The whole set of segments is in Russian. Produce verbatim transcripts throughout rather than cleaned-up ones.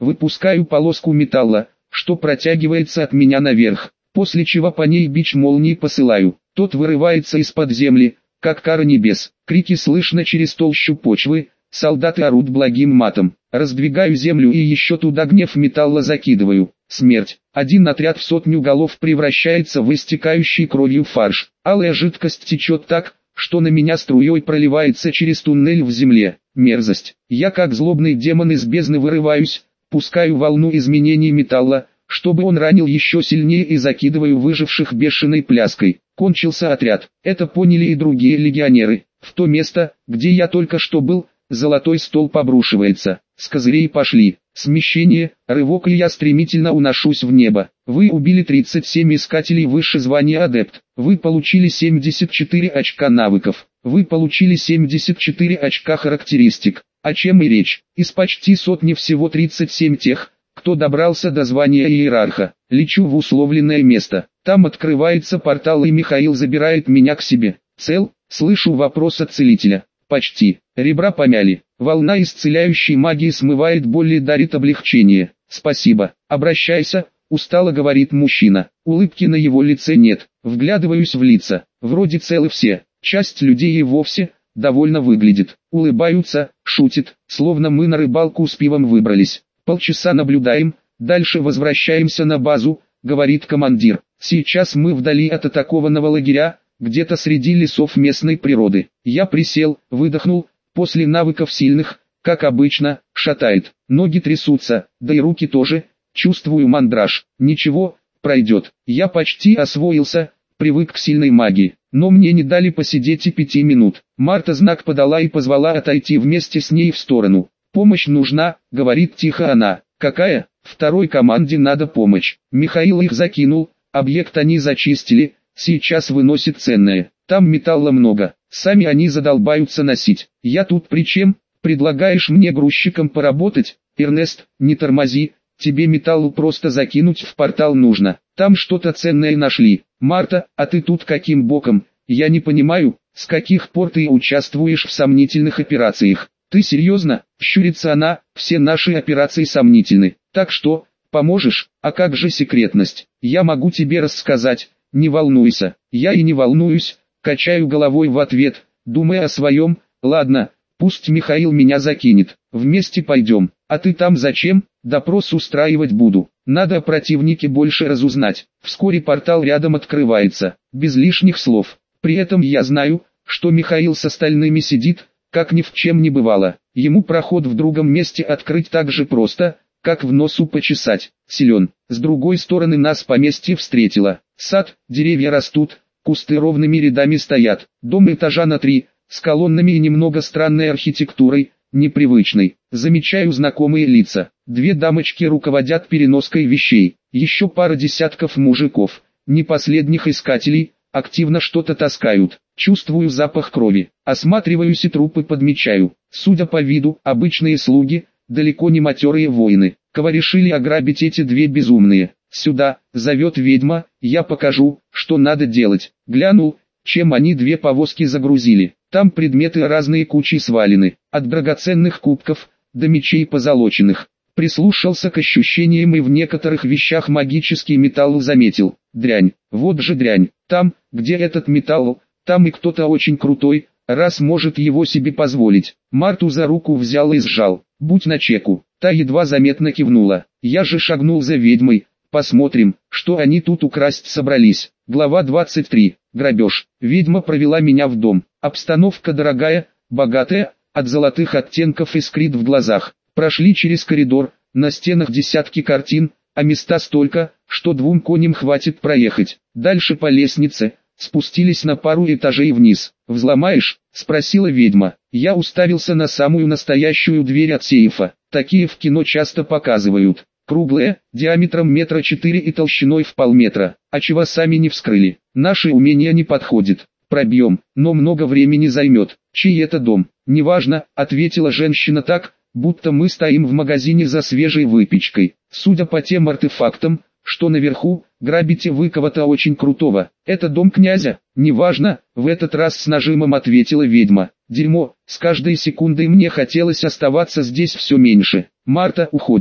выпускаю полоску металла, что протягивается от меня наверх, после чего по ней бич молнии посылаю. Тот вырывается из-под земли, как кара небес. Крики слышно через толщу почвы, солдаты орут благим матом. Раздвигаю землю и еще туда гнев металла закидываю. Смерть. Один отряд в сотню голов превращается в истекающий кровью фарш. Алая жидкость течет так, что на меня струей проливается через туннель в земле. Мерзость. Я как злобный демон из бездны вырываюсь, пускаю волну изменений металла, чтобы он ранил еще сильнее, и закидываю выживших бешеной пляской. Кончился отряд. Это поняли и другие легионеры. В то место, где я только что был, золотой столб обрушивается. С козырей пошли. Смещение, рывок, и я стремительно уношусь в небо. Вы убили тридцать семь искателей выше звания адепт. Вы получили семьдесят четыре очка навыков. Вы получили семьдесят четыре очка характеристик. О чем и речь? Из почти сотни всего тридцать семь тех, кто добрался до звания иерарха. Лечу в условленное место. Там открывается портал, и Михаил забирает меня к себе. Цел? Слышу вопрос от целителя. Почти. Ребра помяли. Волна исцеляющей магии смывает боль и дарит облегчение. Спасибо. Обращайся, устало говорит мужчина. Улыбки на его лице нет. Вглядываюсь в лица. Вроде целы все. Часть людей и вовсе довольно выглядит. Улыбаются, шутит, словно мы на рыбалку с пивом выбрались. Полчаса наблюдаем, дальше возвращаемся на базу, говорит командир. Сейчас мы вдали от атакованного лагеря, где-то среди лесов местной природы. Я присел, выдохнул, после навыков сильных, как обычно, шатает. Ноги трясутся, да и руки тоже, чувствую мандраж. Ничего, пройдет. Я почти освоился, привык к сильной магии, но мне не дали посидеть и пяти минут. Марта знак подала и позвала отойти вместе с ней в сторону. «Помощь нужна», — говорит тихо она. «Какая?» «Второй команде надо помощь». Михаил их закинул, объект они зачистили, сейчас выносит ценное. Там металла много, сами они задолбаются носить. Я тут при чем? Предлагаешь мне грузчиком поработать? Эрнест, не тормози, тебе металлу просто закинуть в портал нужно. Там что-то ценное нашли. Марта, а ты тут каким боком? Я не понимаю, с каких пор ты участвуешь в сомнительных операциях. Ты серьезно? Щурится она, все наши операции сомнительны. Так что, поможешь? А как же секретность? Я могу тебе рассказать, не волнуйся. Я и не волнуюсь, качаю головой в ответ, думая о своем. Ладно, пусть Михаил меня закинет, вместе пойдем. А ты там зачем? Допрос устраивать буду. Надо о противнике больше разузнать. Вскоре портал рядом открывается, без лишних слов. При этом я знаю, что Михаил с остальными сидит, как ни в чем не бывало. Ему проход в другом месте открыть так же просто, как в носу почесать. Силен. С другой стороны нас поместье встретило. Сад, деревья растут, кусты ровными рядами стоят. Дом этажа на три, с колоннами и немного странной архитектурой, непривычной. Замечаю знакомые лица. Две дамочки руководят переноской вещей. Еще пара десятков мужиков, не последних искателей, активно что-то таскают. Чувствую запах крови. Осматриваюсь и трупы подмечаю. Судя по виду, обычные слуги, далеко не матерые воины. Кого решили ограбить эти две безумные? Сюда, зовет ведьма, я покажу, что надо делать. Глянул, чем они две повозки загрузили. Там предметы разные кучи свалены, от драгоценных кубков, до мечей позолоченных. Прислушался к ощущениям и в некоторых вещах магический металл заметил. Дрянь, вот же дрянь. Там, где этот металл, там и кто-то очень крутой, раз может его себе позволить. Марту за руку взял и сжал. Будь начеку. Та едва заметно кивнула. Я же шагнул за ведьмой. Посмотрим, что они тут украсть собрались. Глава двадцать три. Грабеж. Ведьма провела меня в дом. Обстановка дорогая, богатая, от золотых оттенков искрит в глазах. Прошли через коридор, на стенах десятки картин, а места столько, что двум коням хватит проехать. Дальше по лестнице, спустились на пару этажей вниз. «Взломаешь?» – спросила ведьма. Я уставился на самую настоящую дверь от сейфа. Такие в кино часто показывают. Круглая, диаметром метра четыре и толщиной в полметра. А чего сами не вскрыли? Наши умения не подходят. Пробьем, но много времени займет. Чей это дом? Неважно, ответила женщина так, будто мы стоим в магазине за свежей выпечкой. Судя по тем артефактам, что наверху, грабите вы кого-то очень крутого. Это дом князя? Неважно, в этот раз с нажимом ответила ведьма. Дерьмо, с каждой секундой мне хотелось оставаться здесь все меньше. Марта, уходим.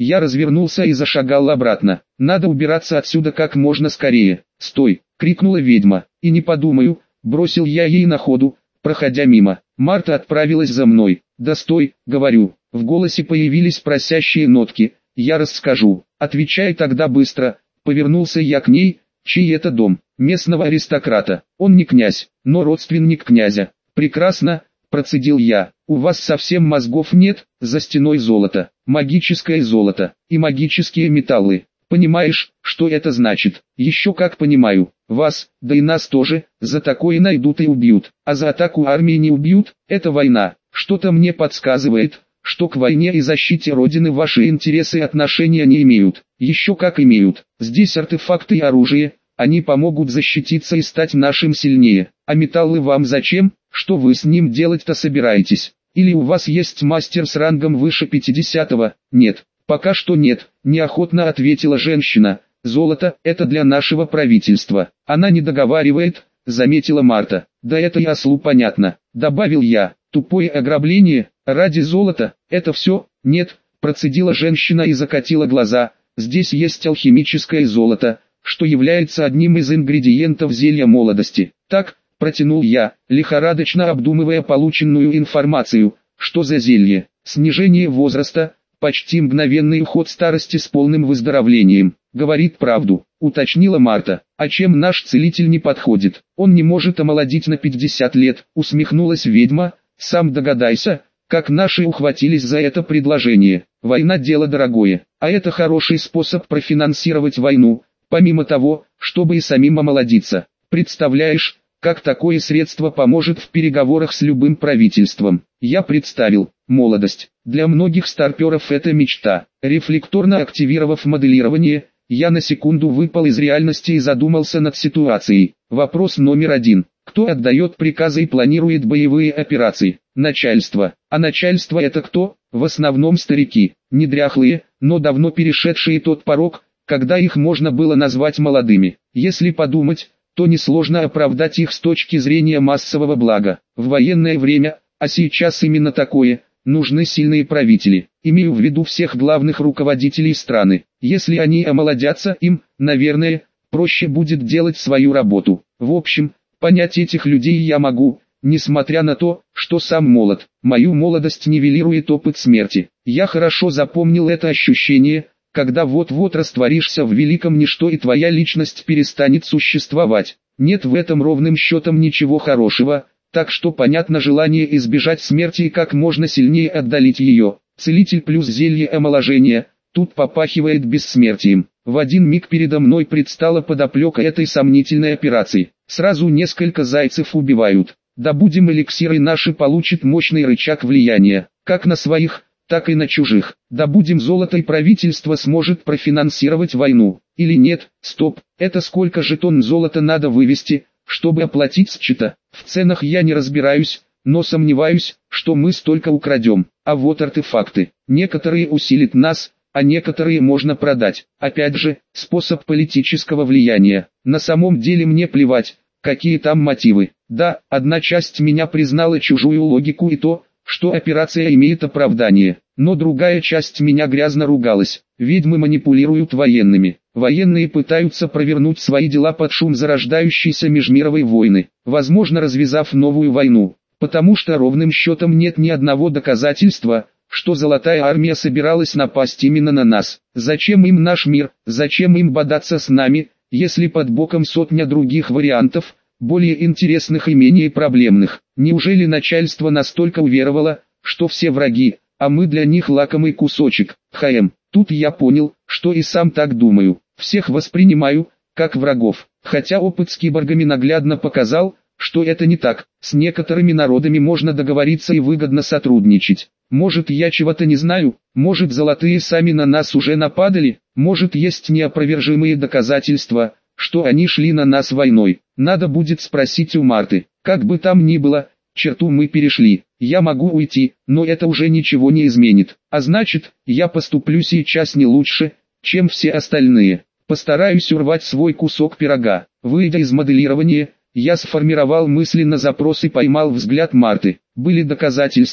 Я развернулся и зашагал обратно. Надо убираться отсюда как можно скорее. «Стой!» — крикнула ведьма. «И не подумаю!» — бросил я ей на ходу, проходя мимо. Марта отправилась за мной. «Да стой!» — говорю. В голосе появились просящие нотки. «Я расскажу». «Отвечай тогда быстро!» Повернулся я к ней. «Чей это дом?» «Местного аристократа. Он не князь, но родственник князя». «Прекрасно!» — процедил я. «У вас совсем мозгов нет, за стеной золото, магическое золото и магические металлы. Понимаешь, что это значит?» «Еще как понимаю. Вас, да и нас тоже, за такое найдут и убьют. А за атаку армии не убьют, это война. Что-то мне подсказывает, что к войне и защите Родины ваши интересы и отношения не имеют». «Еще как имеют. Здесь артефакты и оружие, они помогут защититься и стать нашим сильнее. А металлы вам зачем? Что вы с ним делать-то собираетесь? Или у вас есть мастер с рангом выше пятидесятого?» «Нет, пока что нет», — неохотно ответила женщина. «Золото — это для нашего правительства». «Она не договаривает», — заметила Марта. «Да это и ослу понятно», — добавил я. «Тупое ограбление, ради золота, это все?» «Нет», — процедила женщина и закатила глаза. «Здесь есть алхимическое золото, что является одним из ингредиентов зелья молодости». «Так», — протянул я, лихорадочно обдумывая полученную информацию. «Что за зелье?» «Снижение возраста, почти мгновенный уход старости с полным выздоровлением». «Говорит правду», — уточнила Марта. «А чем наш целитель не подходит? Он не может омолодить на пятьдесят лет», — усмехнулась ведьма. «Сам догадайся, как наши ухватились за это предложение. Война — дело дорогое, а это хороший способ профинансировать войну, помимо того, чтобы и самим омолодиться. Представляешь, как такое средство поможет в переговорах с любым правительством?» Я представил. Молодость. Для многих старперов это мечта. Рефлекторно активировав моделирование, я на секунду выпал из реальности и задумался над ситуацией. Вопрос номер один. Кто отдает приказы и планирует боевые операции? Начальство. А начальство — это кто? В основном старики, не дряхлые, но давно перешедшие тот порог, когда их можно было назвать молодыми. Если подумать, то несложно оправдать их с точки зрения массового блага. В военное время, а сейчас именно такое, нужны сильные правители. Имею в виду всех главных руководителей страны. Если они омолодятся, им, наверное, проще будет делать свою работу. В общем, понять этих людей я могу, несмотря на то, что сам молод. Мою молодость нивелирует опыт смерти. Я хорошо запомнил это ощущение, когда вот-вот растворишься в великом ничто и твоя личность перестанет существовать. Нет в этом ровным счетом ничего хорошего, так что понятно желание избежать смерти и как можно сильнее отдалить ее. Целитель плюс зелье омоложения, тут попахивает бессмертием. В один миг передо мной предстала подоплека этой сомнительной операции. Сразу несколько зайцев убивают. Добудем эликсиры, наши получат мощный рычаг влияния, как на своих, так и на чужих. Добудем золото, и правительство сможет профинансировать войну. Или нет? Стоп, это сколько же тонн золота надо вывести, чтобы оплатить счета? В ценах я не разбираюсь, но сомневаюсь, что мы столько украдем. А вот артефакты. Некоторые усилят нас, а некоторые можно продать. Опять же, способ политического влияния. На самом деле мне плевать, какие там мотивы. Да, одна часть меня признала чужую логику и то, что операция имеет оправдание. Но другая часть меня грязно ругалась. Ведьмы манипулируют военными. Военные пытаются провернуть свои дела под шум зарождающейся межмировой войны, возможно развязав новую войну. Потому что ровным счетом нет ни одного доказательства, что Золотая Армия собиралась напасть именно на нас. Зачем им наш мир, зачем им бодаться с нами, если под боком сотня других вариантов, более интересных и менее проблемных? Неужели начальство настолько уверовало, что все враги, а мы для них лакомый кусочек? Хм, тут я понял, что и сам так думаю. Всех воспринимаю, как врагов. Хотя опыт с киборгами наглядно показал, что это не так. С некоторыми народами можно договориться и выгодно сотрудничать. Может, я чего-то не знаю, может, золотые сами на нас уже нападали, может, есть неопровержимые доказательства, что они шли на нас войной. Надо будет спросить у Марты. Как бы там ни было, черту мы перешли. Я могу уйти, но это уже ничего не изменит. А значит, я поступлю сейчас не лучше, чем все остальные. Постараюсь урвать свой кусок пирога. Выйдя из моделирования, я сформировал мысленно запрос и поймал взгляд Марты. Были доказательства,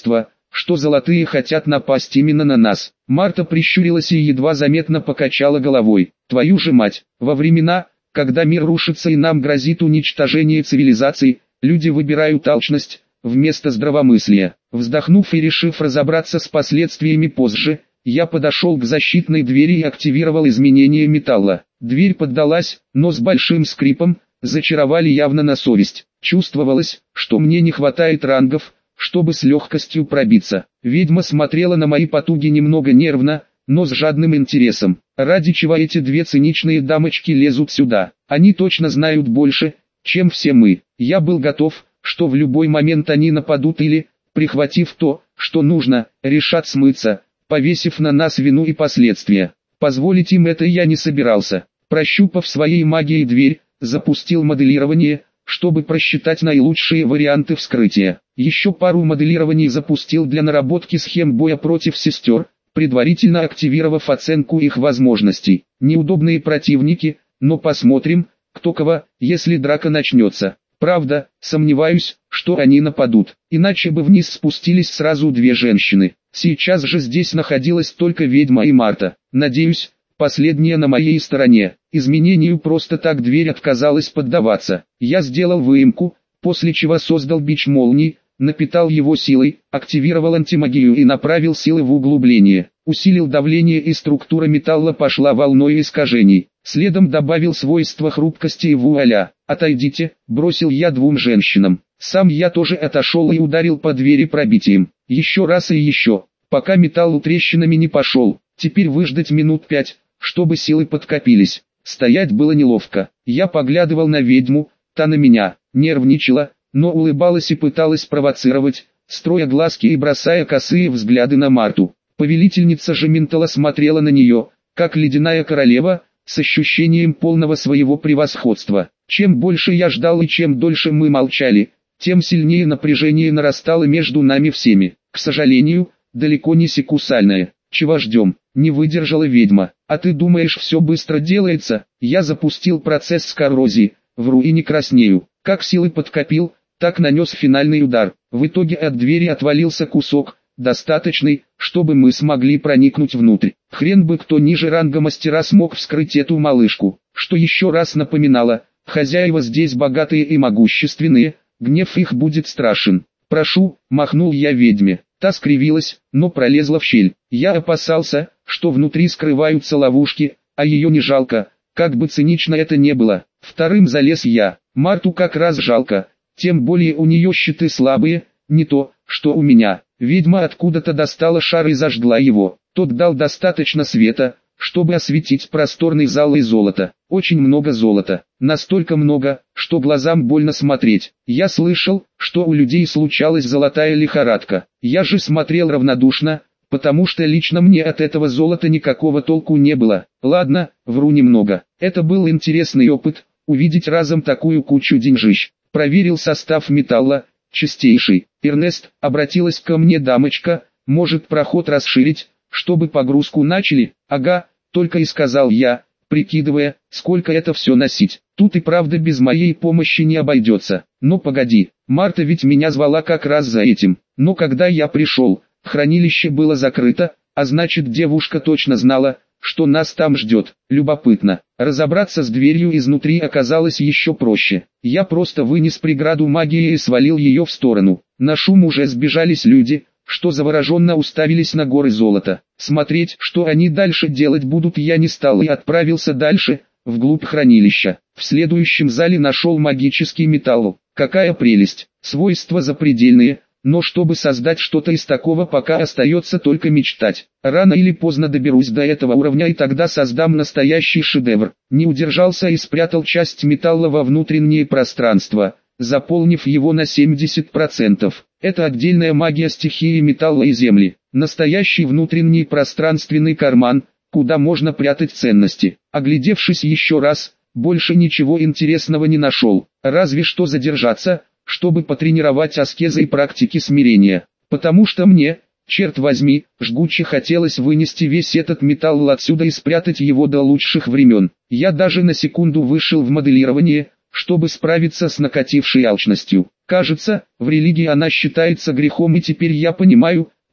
что золотые хотят напасть именно на нас. Марта прищурилась и едва заметно покачала головой. Твою же мать, во времена, когда мир рушится и нам грозит уничтожение цивилизаций, люди выбирают алчность вместо здравомыслия. Вздохнув и решив разобраться с последствиями позже, я подошел к защитной двери и активировал изменение металла. Дверь поддалась, но с большим скрипом, зачаровали явно на совесть. Чувствовалось, что мне не хватает рангов, чтобы с легкостью пробиться. Ведьма смотрела на мои потуги немного нервно, но с жадным интересом. Ради чего эти две циничные дамочки лезут сюда? Они точно знают больше, чем все мы. Я был готов, что в любой момент они нападут или, прихватив то, что нужно, решат смыться, повесив на нас вину и последствия. Позволить им это я не собирался. Прощупав своей магией дверь, запустил моделирование, чтобы просчитать наилучшие варианты вскрытия. Еще пару моделирований запустил для наработки схем боя против сестер, предварительно активировав оценку их возможностей. Неудобные противники, но посмотрим, кто кого, если драка начнется. Правда, сомневаюсь, что они нападут, иначе бы вниз спустились сразу две женщины. Сейчас же здесь находилась только ведьма и Марта. Надеюсь, последняя на моей стороне. Изменению просто так дверь отказалась поддаваться. Я сделал выемку, после чего создал бич молний, напитал его силой, активировал антимагию и направил силы в углубление. Усилил давление и структура металла пошла волной искажений. Следом добавил свойства хрупкости и вуаля. «Отойдите», бросил я двум женщинам. Сам я тоже отошел и ударил по двери пробитием. Еще раз и еще, пока металл трещинами не пошел. Теперь выждать минут пять, чтобы силы подкопились. Стоять было неловко. Я поглядывал на ведьму, та на меня, нервничала, но улыбалась и пыталась провоцировать, строя глазки и бросая косые взгляды на Марту. Повелительница же ментала смотрела на нее, как ледяная королева, с ощущением полного своего превосходства. Чем больше я ждал и чем дольше мы молчали, тем сильнее напряжение нарастало между нами всеми. К сожалению, далеко не секусальное. «Чего ждем?» — не выдержала ведьма. «А ты думаешь, все быстро делается?» Я запустил процесс с коррозией, вру и не краснею. Как силы подкопил, так нанес финальный удар. В итоге от двери отвалился кусок, достаточный, чтобы мы смогли проникнуть внутрь. Хрен бы кто ниже ранга мастера смог вскрыть эту малышку. Что еще раз напоминало, хозяева здесь богатые и могущественные, гнев их будет страшен. «Прошу», — махнул я ведьме. Та скривилась, но пролезла в щель. Я опасался, что внутри скрываются ловушки, а ее не жалко, как бы цинично это не было. Вторым залез я. Марту как раз жалко, тем более у нее щиты слабые, не то, что у меня. Ведьма откуда-то достала шар и зажгла его. Тот дал достаточно света, чтобы осветить просторный зал и золото. Очень много золота. Настолько много, что глазам больно смотреть. Я слышал, что у людей случалась золотая лихорадка. Я же смотрел равнодушно, потому что лично мне от этого золота никакого толку не было. Ладно, вру немного. Это был интересный опыт, увидеть разом такую кучу деньжищ. Проверил состав металла, чистейший. «Эрнест», обратилась ко мне дамочка, «может проход расширить, чтобы погрузку начали?» «Ага», только и сказал я, прикидывая, сколько это все носить. Тут и правда без моей помощи не обойдется. Но погоди, Марта ведь меня звала как раз за этим. Но когда я пришел, хранилище было закрыто, а значит девушка точно знала, что нас там ждет. Любопытно. Разобраться с дверью изнутри оказалось еще проще. Я просто вынес преграду магии и свалил ее в сторону. На шум уже сбежались люди, что завороженно уставились на горы золота. Смотреть, что они дальше делать будут, я не стал и отправился дальше, вглубь хранилища. В следующем зале нашел магический металл. Какая прелесть! Свойства запредельные, но чтобы создать что-то из такого, пока остается только мечтать. Рано или поздно доберусь до этого уровня и тогда создам настоящий шедевр. Не удержался и спрятал часть металла во внутреннее пространство, заполнив его на семьдесят процентов. Это отдельная магия стихии металла и земли. Настоящий внутренний пространственный карман, куда можно прятать ценности. Оглядевшись еще раз, больше ничего интересного не нашел. Разве что задержаться, чтобы потренировать аскезы и практики смирения. Потому что мне, черт возьми, жгуче хотелось вынести весь этот металл отсюда и спрятать его до лучших времен. Я даже на секунду вышел в моделирование, чтобы справиться с накатившей алчностью. Кажется, в религии она считается грехом, и теперь я понимаю,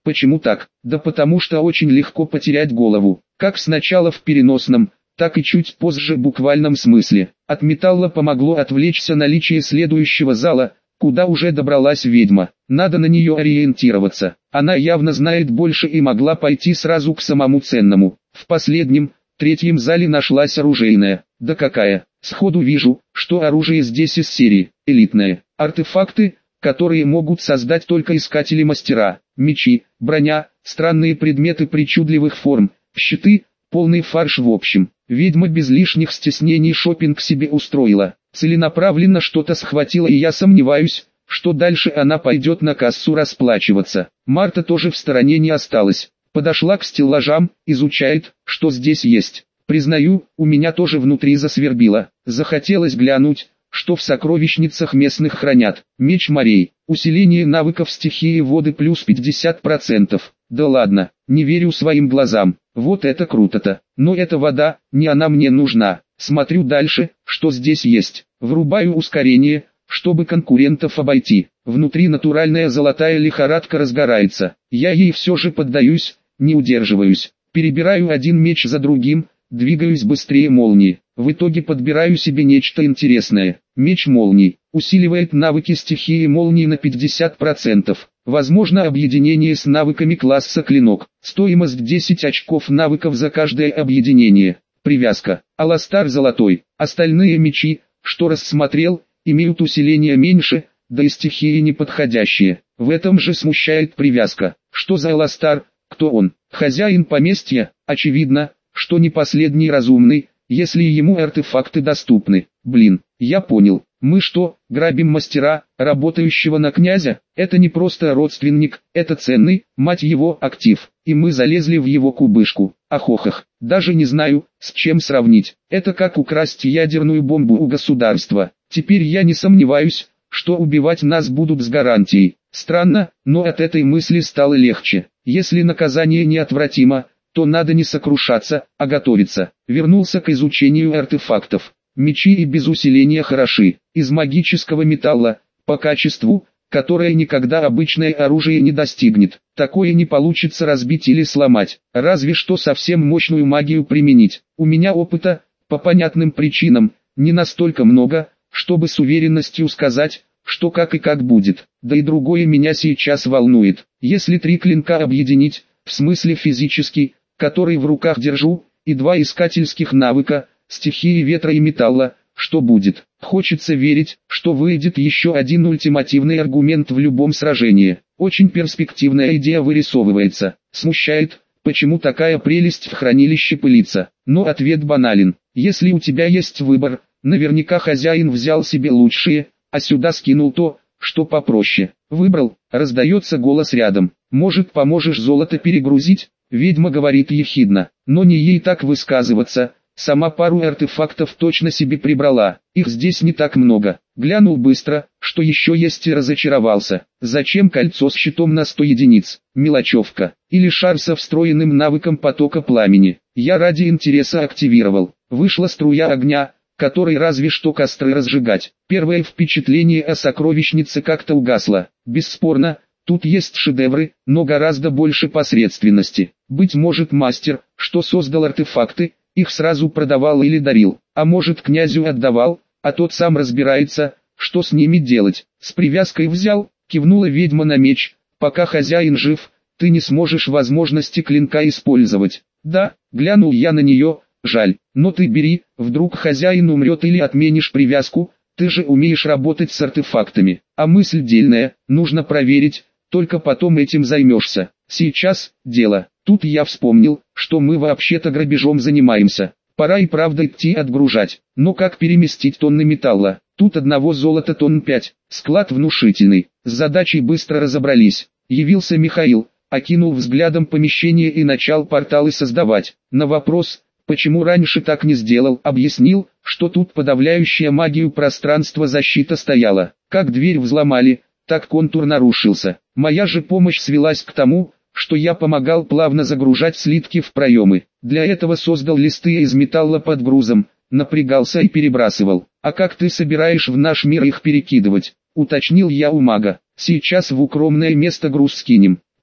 Почему так? Да потому что очень легко потерять голову, как сначала в переносном, так и чуть позже в буквальном смысле. От металла помогло отвлечься наличие следующего зала, куда уже добралась ведьма. Надо на нее ориентироваться. Она явно знает больше и могла пойти сразу к самому ценному. В последнем, третьем зале нашлась оружейная. Да какая! Сходу вижу, что оружие здесь из серии элитное. Артефакты, которые могут создать только искатели-мастера. Мечи, броня, странные предметы причудливых форм, щиты, полный фарш в общем. Ведьма без лишних стеснений шопинг себе устроила. Целенаправленно что-то схватила, и я сомневаюсь, что дальше она пойдет на кассу расплачиваться. Марта тоже в стороне не осталась. Подошла к стеллажам, изучает, что здесь есть. Признаю, у меня тоже внутри засвербило. Захотелось глянуть, что в сокровищницах местных хранят. Меч морей, усиление навыков стихии воды плюс пятьдесят процентов. Да ладно, не верю своим глазам. Вот это круто-то. Но эта вода, не она мне нужна. Смотрю дальше, что здесь есть. Врубаю ускорение, чтобы конкурентов обойти. Внутри натуральная золотая лихорадка разгорается. Я ей все же поддаюсь, не удерживаюсь. Перебираю один меч за другим, двигаюсь быстрее молнии. В итоге подбираю себе нечто интересное. Меч молний. Усиливает навыки стихии молнии на пятьдесят процентов. Возможно объединение с навыками класса клинок. Стоимость десять очков навыков за каждое объединение. Привязка. Аластар золотой. Остальные мечи, что рассмотрел, имеют усиление меньше, да и стихии неподходящие. В этом же смущает привязка. Что за Аластар? Кто он? Хозяин поместья? Очевидно, что не последний разумный, если ему артефакты доступны. Блин, я понял. Мы что, грабим мастера, работающего на князя? Это не просто родственник, это ценный, мать его, актив. И мы залезли в его кубышку. Ахохах, даже не знаю, с чем сравнить. Это как украсть ядерную бомбу у государства. Теперь я не сомневаюсь, что убивать нас будут с гарантией. Странно, но от этой мысли стало легче. Если наказание неотвратимо, то надо не сокрушаться, а готовиться. Вернулся к изучению артефактов. Мечи и без усиления хороши. Из магического металла, по качеству, которое никогда обычное оружие не достигнет. Такое не получится разбить или сломать, разве что совсем мощную магию применить. У меня опыта, по понятным причинам, не настолько много, чтобы с уверенностью сказать, что как и как будет. Да и другое меня сейчас волнует. Если три клинка объединить, в смысле физический, который в руках держу, и два искательских навыка, стихии ветра и металла, что будет? Хочется верить, что выйдет еще один ультимативный аргумент в любом сражении. Очень перспективная идея вырисовывается. Смущает, почему такая прелесть в хранилище пылится. Но ответ банален. Если у тебя есть выбор, наверняка хозяин взял себе лучшее, а сюда скинул то, что попроще. Выбрал, раздается голос рядом. Может, поможешь золото перегрузить? Ведьма говорит ехидно, но не ей так высказываться. Сама пару артефактов точно себе прибрала, их здесь не так много. Глянул быстро, что еще есть, и разочаровался. Зачем кольцо с щитом на сто единиц? Мелочевка. Или шар со встроенным навыком потока пламени. Я ради интереса активировал. Вышла струя огня, которой разве что костры разжигать. Первое впечатление о сокровищнице как-то угасло. Бесспорно, тут есть шедевры, но гораздо больше посредственности. Быть может, мастер, что создал артефакты, их сразу продавал или дарил, а может, князю отдавал, а тот сам разбирается, что с ними делать. С привязкой взял, кивнула ведьма на меч. Пока хозяин жив, ты не сможешь возможности клинка использовать. Да, глянул я на нее, жаль, но ты бери, вдруг хозяин умрет или отменишь привязку, ты же умеешь работать с артефактами. А мысль дельная, нужно проверить, только потом этим займешься. Сейчас, дело. Тут я вспомнил, что мы вообще-то грабежом занимаемся. Пора и правда идти отгружать. Но как переместить тонны металла? Тут одного золота тонн пять. Склад внушительный. С задачей быстро разобрались. Явился Михаил, окинул взглядом помещение и начал порталы создавать. На вопрос, почему раньше так не сделал, объяснил, что тут подавляющая магию пространства защита стояла. Как дверь взломали, так контур нарушился. Моя же помощь свелась к тому, что я помогал плавно загружать слитки в проемы. Для этого создал листы из металла под грузом, напрягался и перебрасывал. А как ты собираешь в наш мир их перекидывать? Уточнил я у мага. Сейчас в укромное место груз скинем.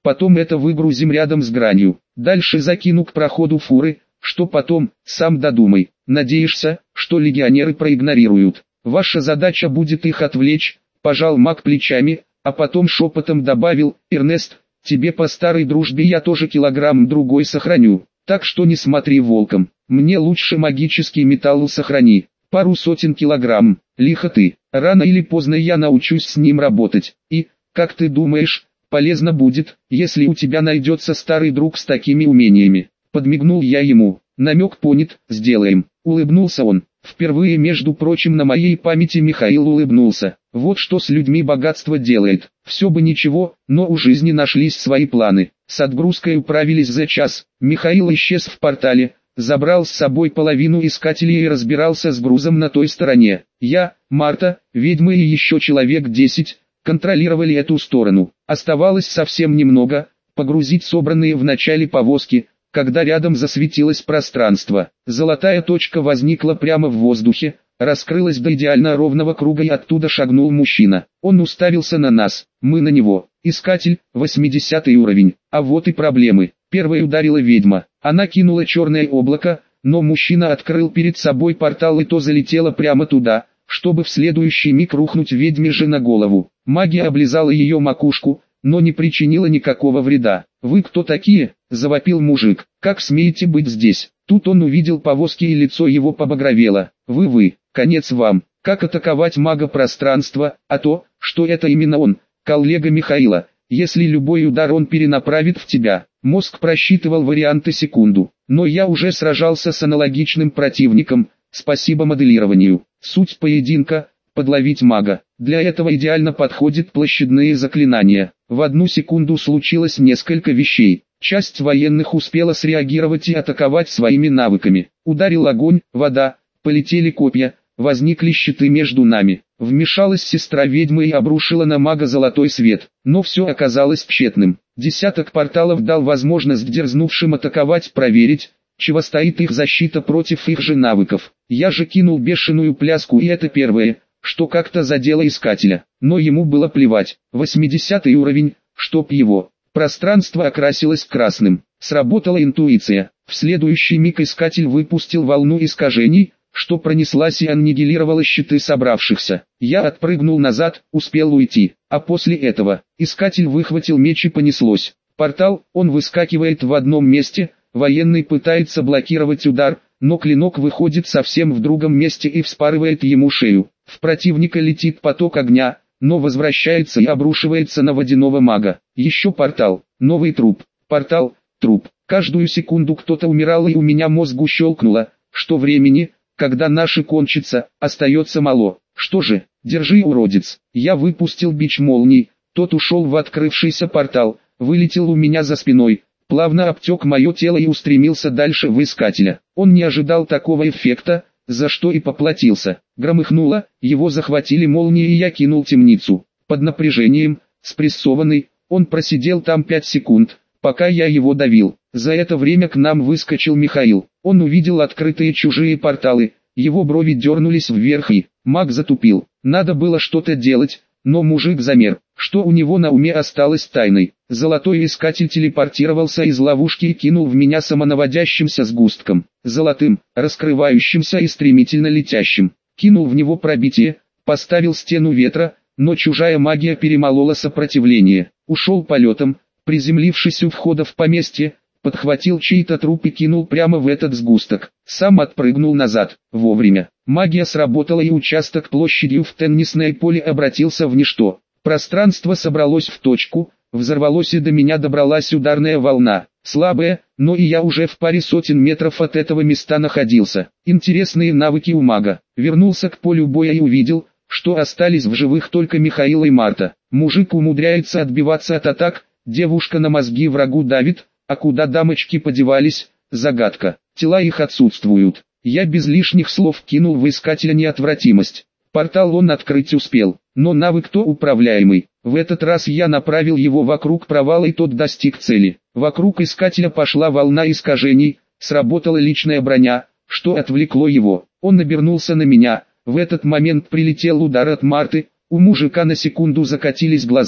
потом это выгрузим рядом с гранью. Дальше закину к проходу фуры, что потом, сам додумай. Надеешься, что легионеры проигнорируют? Ваша задача будет их отвлечь, пожал маг плечами, а потом шепотом добавил: Эрнест, тебе по старой дружбе я тоже килограмм другой сохраню, так что не смотри волком, мне лучше магический металл сохрани, пару сотен килограмм, лихо ты, рано или поздно я научусь с ним работать, и, как ты думаешь, полезно будет, если у тебя найдется старый друг с такими умениями. Подмигнул я ему, намек понят, сделаем, улыбнулся он. Впервые, между прочим, на моей памяти Михаил улыбнулся. Вот что с людьми богатство делает. Все бы ничего, но у жизни нашлись свои планы. С отгрузкой управились за час. Михаил исчез в портале, забрал с собой половину искателей и разбирался с грузом на той стороне. Я, Марта, ведьмы и еще человек десять контролировали эту сторону. Оставалось совсем немного, погрузить собранные в начале повозки, когда рядом засветилось пространство. Золотая точка возникла прямо в воздухе, раскрылась до идеально ровного круга и оттуда шагнул мужчина. Он уставился на нас, мы на него. Искатель, восьмидесятый уровень. А вот и проблемы. Первой ударила ведьма. Она кинула черное облако, но мужчина открыл перед собой портал, и то залетело прямо туда, чтобы в следующий миг рухнуть ведьме же на голову. Магия облизала ее макушку, но не причинила никакого вреда. «Вы кто такие?» – завопил мужик. «Как смеете быть здесь?» Тут он увидел повозки, и лицо его побагровело. «Вы-вы, конец вам. Как атаковать мага пространства, а то, что это именно он, коллега Михаила, если любой удар он перенаправит в тебя». Мозг просчитывал варианты секунду. Но я уже сражался с аналогичным противником, спасибо моделированию. Суть поединка – подловить мага. Для этого идеально подходят площадные заклинания. В одну секунду случилось несколько вещей. Часть военных успела среагировать и атаковать своими навыками. Ударил огонь, вода, полетели копья, возникли щиты между нами. Вмешалась сестра ведьмы и обрушила на мага золотой свет. Но все оказалось тщетным. Десяток порталов дал возможность дерзнувшим атаковать проверить, чего стоит их защита против их же навыков. Я же кинул бешеную пляску, и это первое, что как-то задело искателя. Но ему было плевать. восьмидесятый уровень, чтоб его. Пространство окрасилось красным. Сработала интуиция. В следующий миг искатель выпустил волну искажений, что пронеслась и аннигилировала щиты собравшихся. Я отпрыгнул назад, успел уйти. А после этого, искатель выхватил меч и понеслось. Портал, он выскакивает в одном месте, военный пытается блокировать удар, но клинок выходит совсем в другом месте и вспарывает ему шею. В противника летит поток огня, но возвращается и обрушивается на водяного мага. Еще портал, новый труп, портал, труп. Каждую секунду кто-то умирал, и у меня мозгу щелкнуло, что времени, когда наши кончится, остается мало. Что же, держи, уродец. Я выпустил бич молний, тот ушел в открывшийся портал, вылетел у меня за спиной, плавно обтек мое тело и устремился дальше в искателя. Он не ожидал такого эффекта, за что и поплатился. Громыхнуло, его захватили молнии, и я кинул темницу. Под напряжением, спрессованный, он просидел там пять секунд, пока я его давил. За это время к нам выскочил Михаил. Он увидел открытые чужие порталы, его брови дернулись вверх, и маг затупил. Надо было что-то делать, но мужик замер. Что у него на уме осталось тайной. Золотой искатель телепортировался из ловушки и кинул в меня самонаводящимся сгустком. Золотым, раскрывающимся и стремительно летящим. Кинул в него пробитие, поставил стену ветра, но чужая магия перемолола сопротивление. Ушел полетом, приземлившись у входа в поместье, подхватил чей-то труп и кинул прямо в этот сгусток. Сам отпрыгнул назад, вовремя. Магия сработала, и участок площадью в теннисное поле обратился в ничто. Пространство собралось в точку, взорвалось, и до меня добралась ударная волна. Слабая, но и я уже в паре сотен метров от этого места находился. Интересные навыки у мага. Вернулся к полю боя и увидел, что остались в живых только Михаил и Марта. Мужик умудряется отбиваться от атак, девушка на мозги врагу давит, а куда дамочки подевались, загадка. Тела их отсутствуют. Я без лишних слов кинул в искателя неотвратимость. Портал он открыть успел, но навык-то управляемый. В этот раз я направил его вокруг провала, и тот достиг цели. Вокруг искателя пошла волна искажений, сработала личная броня, что отвлекло его. Он обернулся на меня. В этот момент прилетел удар от Марты, у мужика на секунду закатились глаза,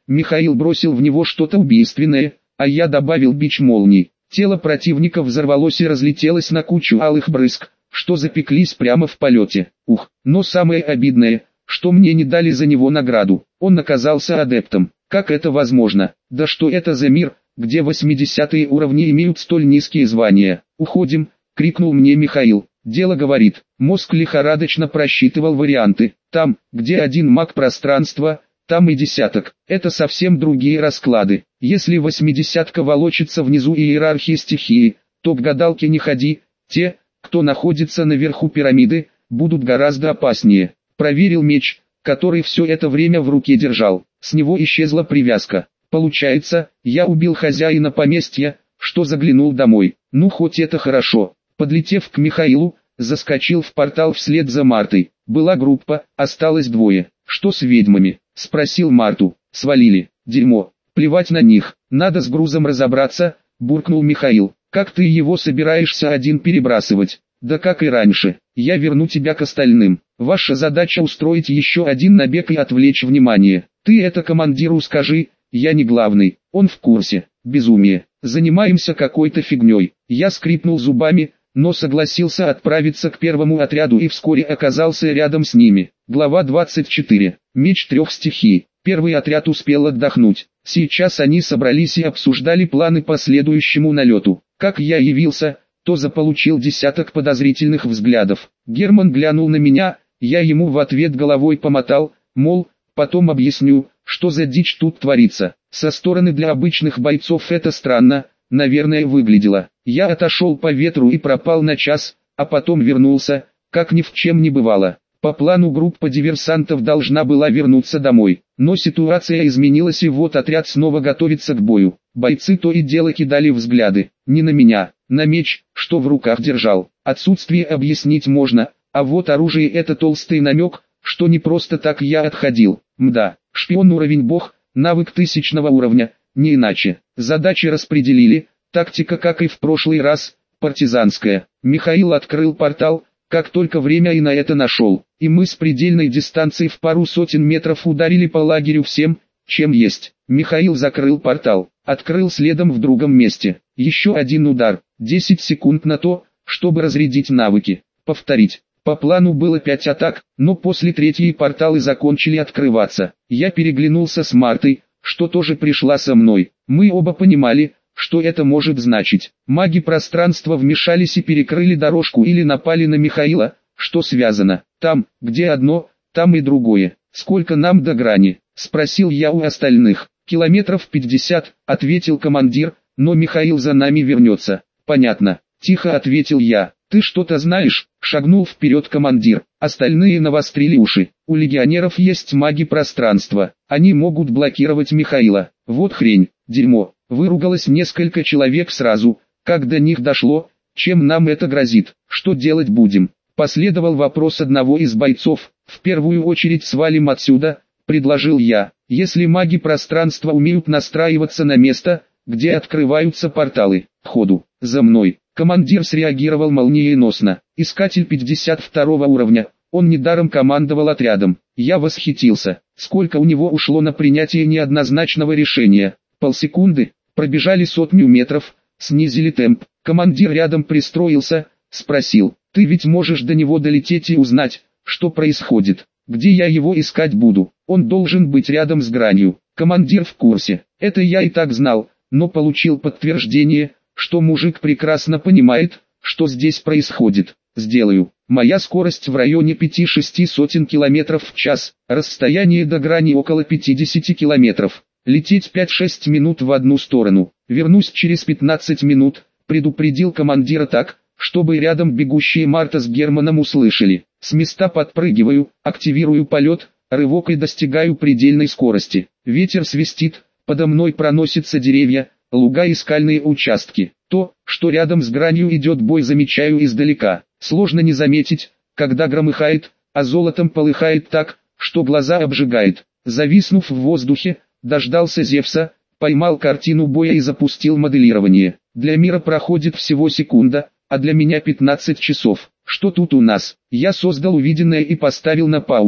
Михаил бросил в него что-то убийственное, а я добавил бич молний. Тело противника взорвалось и разлетелось на кучу алых брызг, что запеклись прямо в полете. Ух, но самое обидное, что мне не дали за него награду. Он оказался адептом. Как это возможно? Да что это за мир, где восьмидесятые уровни имеют столь низкие звания? «Уходим!» — крикнул мне Михаил. Дело говорит. Мозг лихорадочно просчитывал варианты. Там, где один маг пространства, там и десяток. Это совсем другие расклады. Если восьмидесятка волочится внизу иерархии стихии, то к гадалке не ходи. Те, кто находится наверху пирамиды, будут гораздо опаснее. Проверил меч, который все это время в руке держал. С него исчезла привязка. Получается, я убил хозяина поместья, что заглянул домой. Ну хоть это хорошо. Подлетев к Михаилу, заскочил в портал вслед за Мартой. Была группа, осталось двое. Что с ведьмами? Спросил Марту. Свалили. Дерьмо. Плевать на них. Надо с грузом разобраться, буркнул Михаил. Как ты его собираешься один перебрасывать? Да как и раньше. Я верну тебя к остальным. Ваша задача устроить еще один набег и отвлечь внимание. Ты это командиру скажи, я не главный. Он в курсе. Безумие. Занимаемся какой-то фигней. Я скрипнул зубами, но согласился отправиться к первому отряду и вскоре оказался рядом с ними. Глава двадцать четыре. Меч трех стихий. Первый отряд успел отдохнуть. Сейчас они собрались и обсуждали планы по следующему налету. Как я явился, то заполучил десяток подозрительных взглядов. Герман глянул на меня, я ему в ответ головой помотал, мол, потом объясню, что за дичь тут творится. Со стороны для обычных бойцов это странно, наверное, выглядело. Я отошел по ветру и пропал на час, а потом вернулся, как ни в чем не бывало. По плану группа диверсантов должна была вернуться домой, но ситуация изменилась и вот отряд снова готовится к бою. Бойцы то и дело кидали взгляды, не на меня, на меч, что в руках держал. Отсутствие объяснить можно, а вот оружие — это толстый намек, что не просто так я отходил. Мда, шпион уровень бог, навык тысячного уровня, не иначе. Задачи распределили, тактика как и в прошлый раз, партизанская. Михаил открыл портал, как только время и на это нашел, и мы с предельной дистанции в пару сотен метров ударили по лагерю всем, чем есть. Михаил закрыл портал, открыл следом в другом месте. Еще один удар, десять секунд на то, чтобы разрядить навыки. Повторить. По плану было пять атак, но после третьей порталы закончили открываться. Я переглянулся с Мартой, что тоже пришла со мной. Мы оба понимали, что это может значить. Маги пространства вмешались и перекрыли дорожку или напали на Михаила, что связано. Там, где одно, там и другое. Сколько нам до грани? Спросил я у остальных. Километров пятьдесят, ответил командир, но Михаил за нами вернется. Понятно. Тихо ответил я. Ты что-то знаешь? Шагнул вперед командир. Остальные навострили уши. У легионеров есть маги пространства. Они могут блокировать Михаила. Вот хрень, дерьмо. Выругалось несколько человек сразу, как до них дошло, чем нам это грозит, что делать будем. Последовал вопрос одного из бойцов. В первую очередь свалим отсюда, предложил я. Если маги пространства умеют настраиваться на место, где открываются порталы, ходу, за мной. Командир среагировал молниеносно. Искатель пятьдесят второго уровня, он недаром командовал отрядом. Я восхитился, сколько у него ушло на принятие неоднозначного решения. Полсекунды, пробежали сотню метров, снизили темп. Командир рядом пристроился, спросил, ты ведь можешь до него долететь и узнать, что происходит. Где я его искать буду? Он должен быть рядом с гранью. Командир в курсе. Это я и так знал, но получил подтверждение, что мужик прекрасно понимает, что здесь происходит. Сделаю. Моя скорость в районе пяти-шести сотен километров в час, расстояние до грани около пятидесяти километров. Лететь пять-шесть минут в одну сторону. Вернусь через пятнадцать минут, предупредил командира так, чтобы рядом бегущие Марта с Германом услышали. С места подпрыгиваю, активирую полет, рывок и достигаю предельной скорости. Ветер свистит, подо мной проносятся деревья, луга и скальные участки. То, что рядом с гранью идет бой, замечаю издалека. Сложно не заметить, когда громыхает, а золотом полыхает так, что глаза обжигает. Зависнув в воздухе, дождался Зевса, поймал картину боя и запустил моделирование. Для мира проходит всего секунда, а для меня пятнадцать часов. Что тут у нас? Я создал увиденное и поставил на паузу.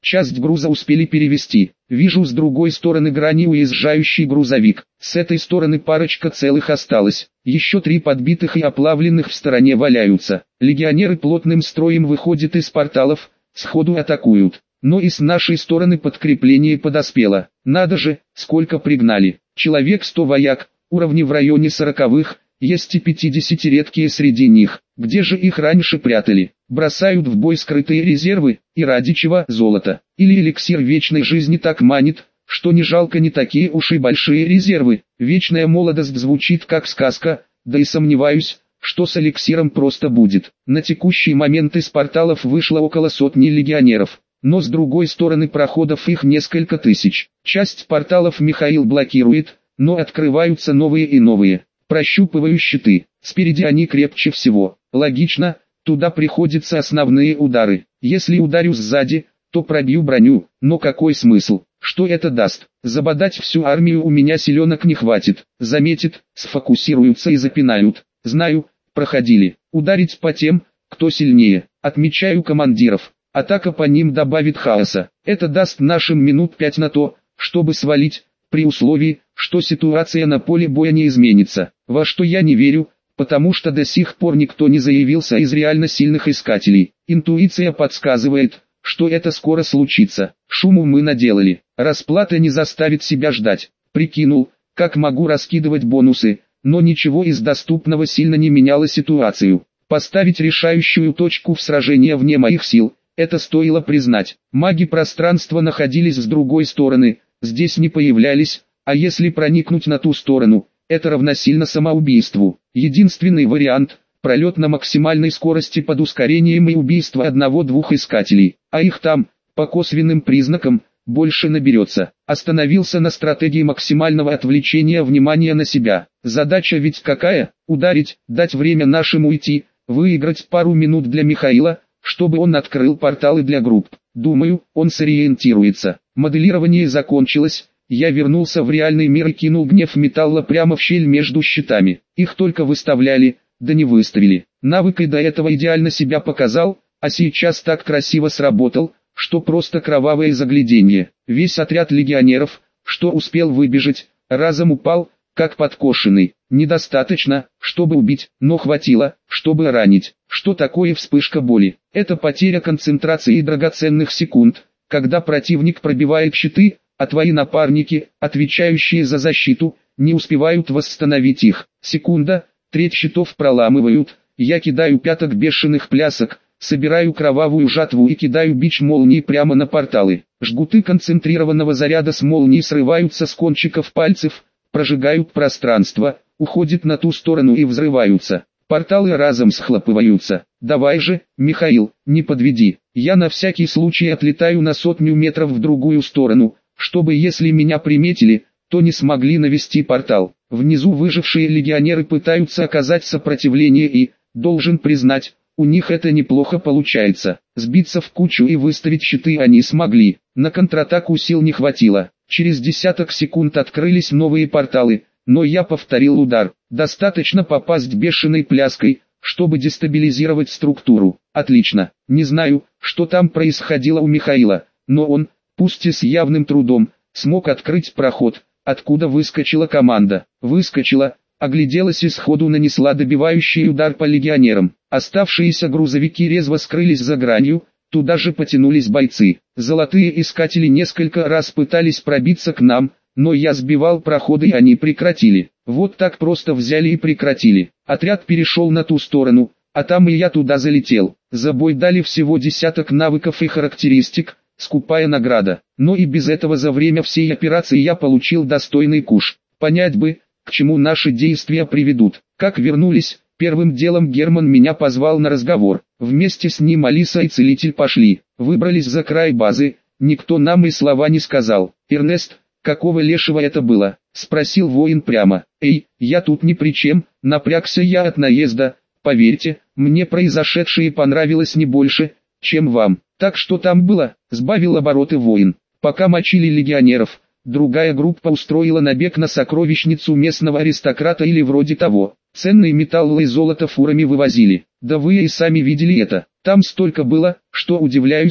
Часть груза успели перевезти. Вижу с другой стороны грани уезжающий грузовик. С этой стороны парочка целых осталось. Еще три подбитых и оплавленных в стороне валяются. Легионеры плотным строем выходят из порталов, сходу атакуют. Но и с нашей стороны подкрепление подоспело. Надо же, сколько пригнали. Человек сто вояк, уровни в районе сороковых, есть и пятидесяти редкие среди них. Где же их раньше прятали? Бросают в бой скрытые резервы, и ради чего золото. Или эликсир вечной жизни так манит, что не жалко не такие уж и большие резервы. Вечная молодость звучит как сказка, да и сомневаюсь, что с эликсиром просто будет. На текущий момент из порталов вышло около сотни легионеров. Но с другой стороны проходов их несколько тысяч. Часть порталов Михаил блокирует, но открываются новые и новые. Прощупываю щиты. Спереди они крепче всего. Логично, туда приходятся основные удары. Если ударю сзади, то пробью броню. Но какой смысл? Что это даст? Забодать всю армию у меня силенок не хватит. Заметит, сфокусируются и запинают. Знаю, проходили. Ударить по тем, кто сильнее. Отмечаю командиров. Атака по ним добавит хаоса. Это даст нашим минут пять на то, чтобы свалить, при условии, что ситуация на поле боя не изменится. Во что я не верю, потому что до сих пор никто не заявился из реально сильных искателей. Интуиция подсказывает, что это скоро случится. Шуму мы наделали. Расплата не заставит себя ждать. Прикинул, как могу раскидывать бонусы, но ничего из доступного сильно не меняло ситуацию. Поставить решающую точку в сражении вне моих сил. Это стоило признать. Маги пространства находились с другой стороны, здесь не появлялись, а если проникнуть на ту сторону, это равносильно самоубийству. Единственный вариант – пролет на максимальной скорости под ускорением и убийство одного-двух искателей, а их там, по косвенным признакам, больше наберется. Остановился на стратегии максимального отвлечения внимания на себя. Задача ведь какая? Ударить, дать время нашим уйти, выиграть пару минут для Михаила, чтобы он открыл порталы для групп. Думаю, он сориентируется. Моделирование закончилось, я вернулся в реальный мир и кинул гнев металла прямо в щель между щитами. Их только выставляли, да не выставили. Навык и до этого идеально себя показал, а сейчас так красиво сработал, что просто кровавое загляденье. Весь отряд легионеров, что успел выбежать, разом упал, как подкошенный. Недостаточно, чтобы убить, но хватило, чтобы ранить. Что такое вспышка боли? Это потеря концентрации и драгоценных секунд, когда противник пробивает щиты, а твои напарники, отвечающие за защиту, не успевают восстановить их. Секунда, треть щитов проламывают, я кидаю пяток бешеных плясок, собираю кровавую жатву и кидаю бич молнии прямо на порталы. Жгуты концентрированного заряда с молнией срываются с кончиков пальцев, прожигают пространство, уходят на ту сторону и взрываются. Порталы разом схлопываются. Давай же, Михаил, не подведи. Я на всякий случай отлетаю на сотню метров в другую сторону, чтобы если меня приметили, то не смогли навести портал. Внизу выжившие легионеры пытаются оказать сопротивление и, должен признать, у них это неплохо получается. Сбиться в кучу и выставить щиты они смогли. На контратаку сил не хватило. Через десяток секунд открылись новые порталы, но я повторил удар. Достаточно попасть бешеной пляской, чтобы дестабилизировать структуру. Отлично. Не знаю, что там происходило у Михаила, но он, пусть и с явным трудом, смог открыть проход, откуда выскочила команда. Выскочила, огляделась и сходу нанесла добивающий удар по легионерам. Оставшиеся грузовики резво скрылись за гранью, туда же потянулись бойцы. Золотые искатели несколько раз пытались пробиться к нам, но я сбивал проходы и они прекратили. Вот так просто взяли и прекратили. Отряд перешел на ту сторону, а там и я туда залетел. За бой дали всего десяток навыков и характеристик, скупая награда. Но и без этого за время всей операции я получил достойный куш. Понять бы, к чему наши действия приведут. Как вернулись, первым делом Герман меня позвал на разговор. Вместе с ним Алиса и Целитель пошли. Выбрались за край базы, никто нам и слова не сказал. «Эрнест, какого лешего это было?» — спросил воин прямо. «Эй, я тут ни при чем», — напрягся я от наезда. «Поверьте, мне произошедшее понравилось не больше, чем вам». «Так что там было?» — сбавил обороты воин. «Пока мочили легионеров, другая группа устроила набег на сокровищницу местного аристократа или вроде того. Ценные металлы и золото фурами вывозили. Да вы и сами видели это. Там столько было, что удивляюсь,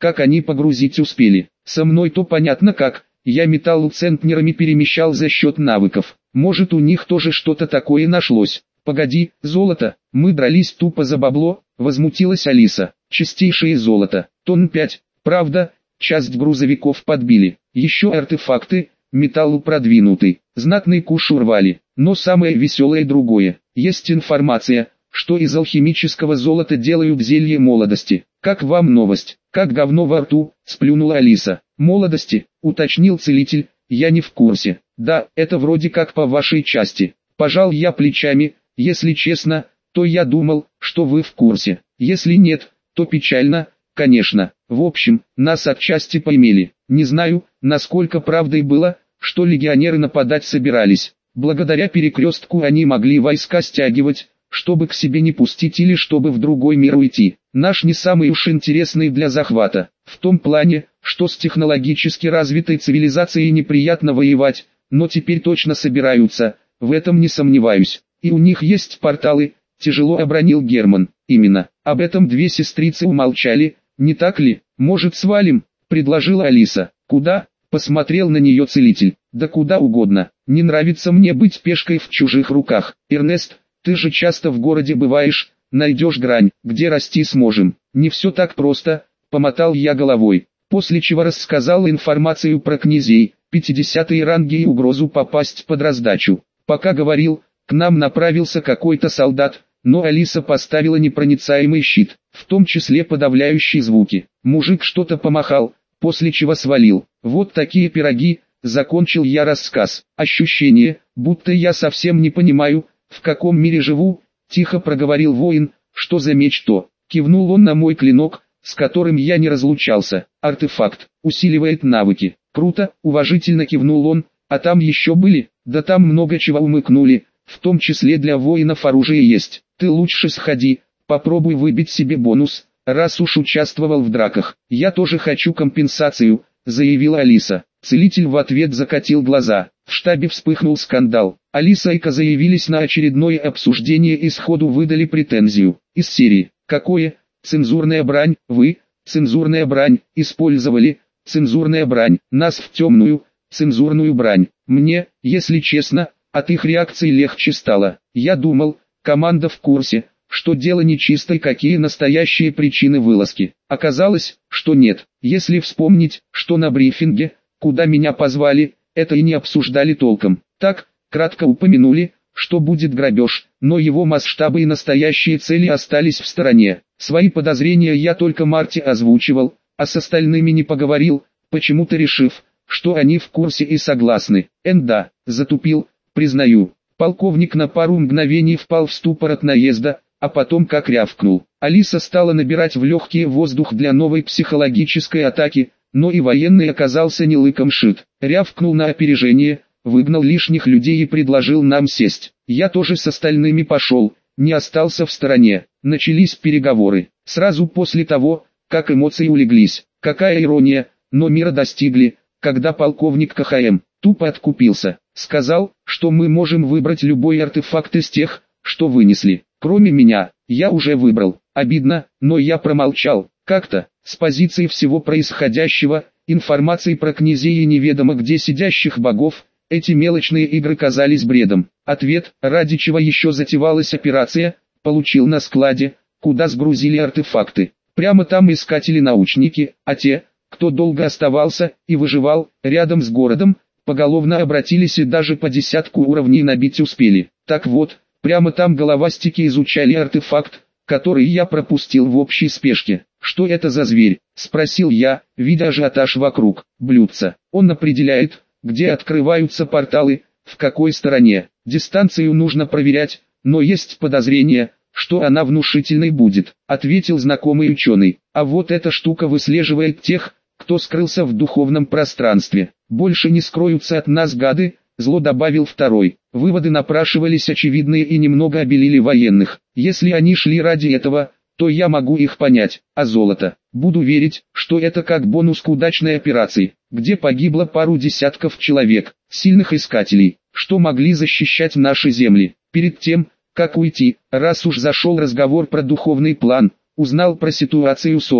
как они погрузить успели. Со мной то понятно как, я металл центнерами перемещал за счет навыков. Может у них тоже что-то такое нашлось. Погоди, золото, мы дрались тупо за бабло, возмутилась Алиса. Чистейшее золото, тонн пять, правда, часть грузовиков подбили. Еще артефакты, металл продвинутый, знатный куш урвали. Но самое веселое другое. Есть информация, что из алхимического золота делают зелье молодости. Как вам новость? Как говно во рту, сплюнула Алиса. Молодости, уточнил целитель, я не в курсе. Да, это вроде как по вашей части. Пожал я плечами, если честно, то я думал, что вы в курсе. Если нет, то печально, конечно. В общем, нас отчасти поимели. Не знаю, насколько правдой было, что легионеры нападать собирались. Благодаря перекрестку они могли войска стягивать, чтобы к себе не пустить или чтобы в другой мир уйти. Наш не самый уж интересный для захвата. В том плане, что с технологически развитой цивилизацией неприятно воевать, но теперь точно собираются, в этом не сомневаюсь. И у них есть порталы, тяжело обронил Герман. Именно, об этом две сестрицы умолчали, не так ли? Может свалим, предложила Алиса. Куда? Посмотрел на нее целитель. Да куда угодно, не нравится мне быть пешкой в чужих руках. Эрнест, ты же часто в городе бываешь, найдешь грань, где расти сможем. Не все так просто, помотал я головой, после чего рассказал информацию про князей, пятидесятые ранги и угрозу попасть под раздачу. Пока говорил, к нам направился какой-то солдат, но Алиса поставила непроницаемый щит, в том числе подавляющие звуки. Мужик что-то помахал, после чего свалил. Вот такие пироги, закончил я рассказ. Ощущение, будто я совсем не понимаю, в каком мире живу, тихо проговорил воин. Что за меч то? Кивнул он на мой клинок, с которым я не разлучался. Артефакт, усиливает навыки. Круто, уважительно кивнул он. А там еще были? Да там много чего, умыкнули, в том числе для воинов оружие есть. Ты лучше сходи, попробуй выбить себе бонус, раз уж участвовал в драках. Я тоже хочу компенсацию, заявила Алиса. Целитель в ответ закатил глаза. В штабе вспыхнул скандал. Алиса и Ка заявились на очередное обсуждение и сходу выдали претензию. Из серии «Какое? Цензурная брань, вы, цензурная брань, использовали, цензурная брань, нас в темную, цензурную брань». Мне, если честно, от их реакции легче стало. Я думал, команда в курсе, что дело нечисто и какие настоящие причины вылазки. Оказалось, что нет. Если вспомнить, что на брифинге, куда меня позвали, это и не обсуждали толком. Так, кратко упомянули, что будет грабеж, но его масштабы и настоящие цели остались в стороне. Свои подозрения я только Марте озвучивал, а с остальными не поговорил, почему-то решив, что они в курсе и согласны. Энда, затупил, признаю. Полковник на пару мгновений впал в ступор от наезда, а потом как рявкнул. Алиса стала набирать в легкие воздух для новой психологической атаки, но и военный оказался не лыком шит. Рявкнул на опережение, выгнал лишних людей и предложил нам сесть. Я тоже с остальными пошел, не остался в стороне. Начались переговоры. Сразу после того, как эмоции улеглись. Какая ирония, но мира достигли, когда полковник Ка Ха Эм тупо откупился. Сказал, что мы можем выбрать любой артефакт из тех, что вынесли. Кроме меня, я уже выбрал. Обидно, но я промолчал. Как-то, с позиции всего происходящего, информации про князей и неведомо где сидящих богов, эти мелочные игры казались бредом. Ответ, ради чего еще затевалась операция, получил на складе, куда сгрузили артефакты. Прямо там искатели-научники, а те, кто долго оставался и выживал, рядом с городом, поголовно обратились и даже по десятку уровней набить успели. Так вот, прямо там головастики изучали артефакт, который я пропустил в общей спешке. «Что это за зверь?» – спросил я, видя ажиотаж вокруг. «Блюдца. Он определяет, где открываются порталы, в какой стороне. Дистанцию нужно проверять, но есть подозрение, что она внушительной будет», – ответил знакомый ученый. «А вот эта штука выслеживает тех, кто скрылся в духовном пространстве. Больше не скроются от нас гады», – зло добавил второй. Выводы напрашивались очевидные и немного обелили военных. Если они шли ради этого, то я могу их понять. А золото? Буду верить, что это как бонус к удачной операции, где погибло пару десятков человек, сильных искателей, что могли защищать наши земли. Перед тем, как уйти, раз уж зашел разговор про духовный план, узнал про ситуацию с орками.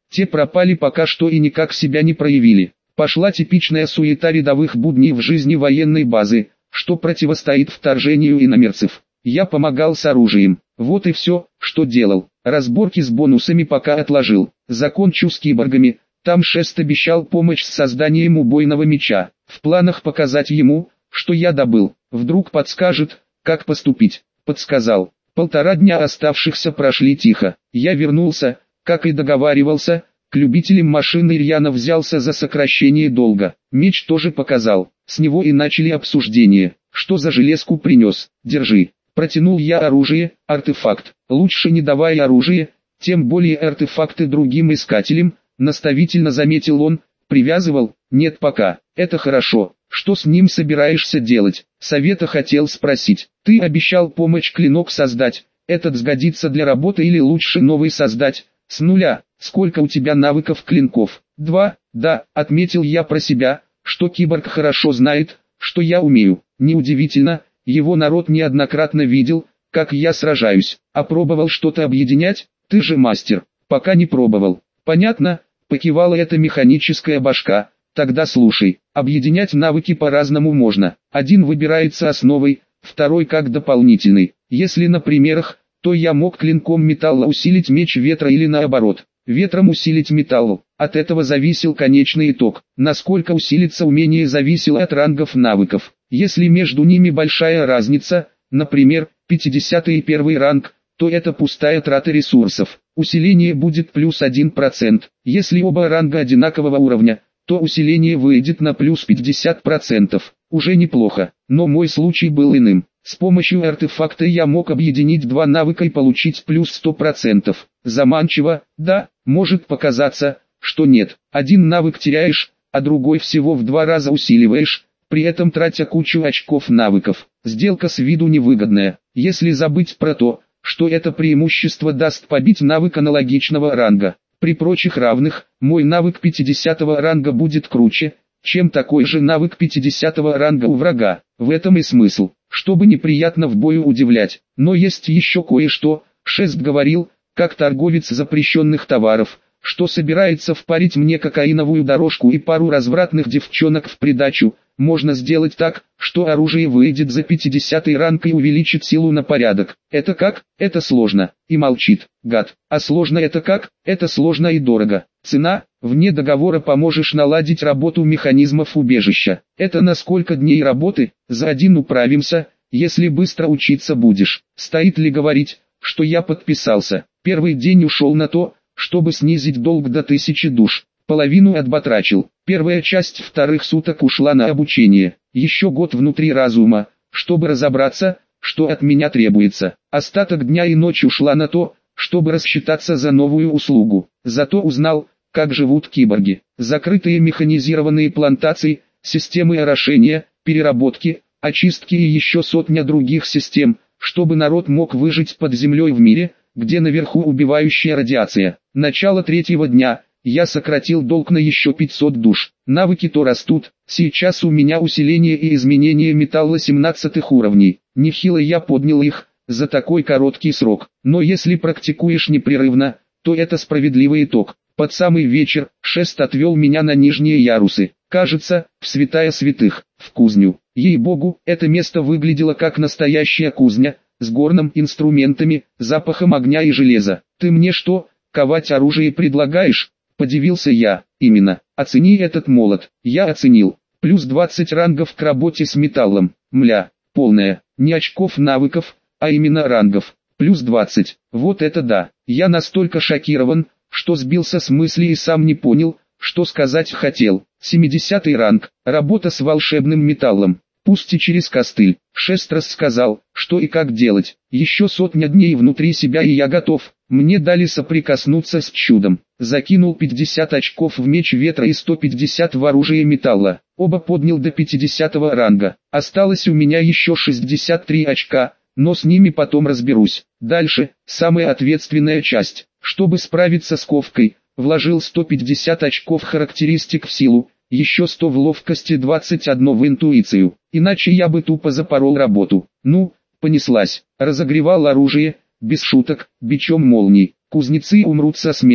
Те пропали пока что и никак себя не проявили. Пошла типичная суета рядовых будней в жизни военной базы, что противостоит вторжению иномерцев. Я помогал с оружием. Вот и все, что делал. Разборки с бонусами пока отложил. Закончу с киборгами. Там Шест обещал помощь с созданием убойного меча. В планах показать ему, что я добыл. Вдруг подскажет, как поступить. Подсказал. Полтора дня оставшихся прошли тихо. Я вернулся, как и договаривался, к любителям машин и рьяно взялся за сокращение долга. Меч тоже показал. С него и начали обсуждение. Что за железку принес? Держи. Протянул я оружие, артефакт. Лучше не давай оружие, тем более артефакты другим искателям, наставительно заметил он. Привязывал? Нет пока. Это хорошо. Что с ним собираешься делать? Совета хотел спросить. Ты обещал помочь клинок создать. Этот сгодится для работы или лучше новый создать? С нуля. Сколько у тебя навыков клинков? Два. Да, отметил я про себя, что киборг хорошо знает, что я умею. Неудивительно, его народ неоднократно видел, как я сражаюсь. А пробовал что-то объединять? Ты же мастер. Пока не пробовал. Понятно, покивала эта механическая башка. Тогда слушай, объединять навыки по-разному можно. Один выбирается основой, второй как дополнительный. Если на примерах, то я мог клинком металла усилить меч ветра или наоборот, ветром усилить металл. От этого зависел конечный итог. Насколько усилится умение зависело от рангов навыков. Если между ними большая разница, например, пятидесятый и первый ранг, то это пустая трата ресурсов. Усиление будет плюс один процент. Если оба ранга одинакового уровня, то усиление выйдет на плюс пятьдесят процентов. Уже неплохо, но мой случай был иным. С помощью артефакта я мог объединить два навыка и получить плюс сто процентов. Заманчиво, да, может показаться, что нет. Один навык теряешь, а другой всего в два раза усиливаешь, при этом тратя кучу очков навыков. Сделка с виду невыгодная, если забыть про то, что это преимущество даст побить навык аналогичного ранга. При прочих равных, мой навык пятидесятого ранга будет круче, чем такой же навык пятидесятого ранга у врага. В этом и смысл, чтобы неприятно в бою удивлять. Но есть еще кое-что. Шест говорил, как торговец запрещенных товаров, что собирается впарить мне кокаиновую дорожку и пару развратных девчонок в придачу. Можно сделать так, что оружие выйдет за пятидесятый ранг и увеличит силу на порядок. Это как? Это сложно. И молчит, гад. А сложно это как? Это сложно и дорого. Цена? Вне договора поможешь наладить работу механизмов убежища. Это на сколько дней работы? За один управимся, если быстро учиться будешь. Стоит ли говорить, что я подписался? Первый день ушел на то, чтобы снизить долг до тысячи душ. Половину отбатрачил. Первая часть вторых суток ушла на обучение. Еще год внутри разума, чтобы разобраться, что от меня требуется. Остаток дня и ночи ушла на то, чтобы рассчитаться за новую услугу. Зато узнал, как живут киборги. Закрытые механизированные плантации, системы орошения, переработки, очистки и еще сотня других систем, чтобы народ мог выжить под землей в мире, где наверху убивающая радиация. Начало третьего дня. Я сократил долг на еще пятьсот душ. Навыки то растут. Сейчас у меня усиление и изменение металла семнадцатых уровней. Нехило я поднял их за такой короткий срок. Но если практикуешь непрерывно, то это справедливый итог. Под самый вечер Шест отвел меня на нижние ярусы. Кажется, в святая святых, в кузню. Ей-богу, это место выглядело как настоящая кузня, с горным инструментами, запахом огня и железа. Ты мне что, ковать оружие предлагаешь? Подивился я. Именно. Оцени этот молот. Я оценил. Плюс двадцать рангов к работе с металлом. Мля, полная. Не очков навыков, а именно рангов. Плюс двадцать. Вот это да. Я настолько шокирован, что сбился с мысли и сам не понял, что сказать хотел. семидесятый ранг. Работа с волшебным металлом. Пусть и через костыль. Шест рассказал, что и как делать. Еще сотня дней внутри себя и я готов. Мне дали соприкоснуться с чудом. Закинул пятьдесят очков в меч ветра и сто пятьдесят в оружие металла. Оба поднял до пятидесятого ранга. Осталось у меня еще шестьдесят три очка, но с ними потом разберусь. Дальше, самая ответственная часть. Чтобы справиться с ковкой, вложил сто пятьдесят очков характеристик в силу, еще сто в ловкости, двадцать одно в интуицию. Иначе я бы тупо запорол работу. Ну, понеслась. Разогревал оружие, без шуток, бичом молний. Кузнецы умрут со смеху.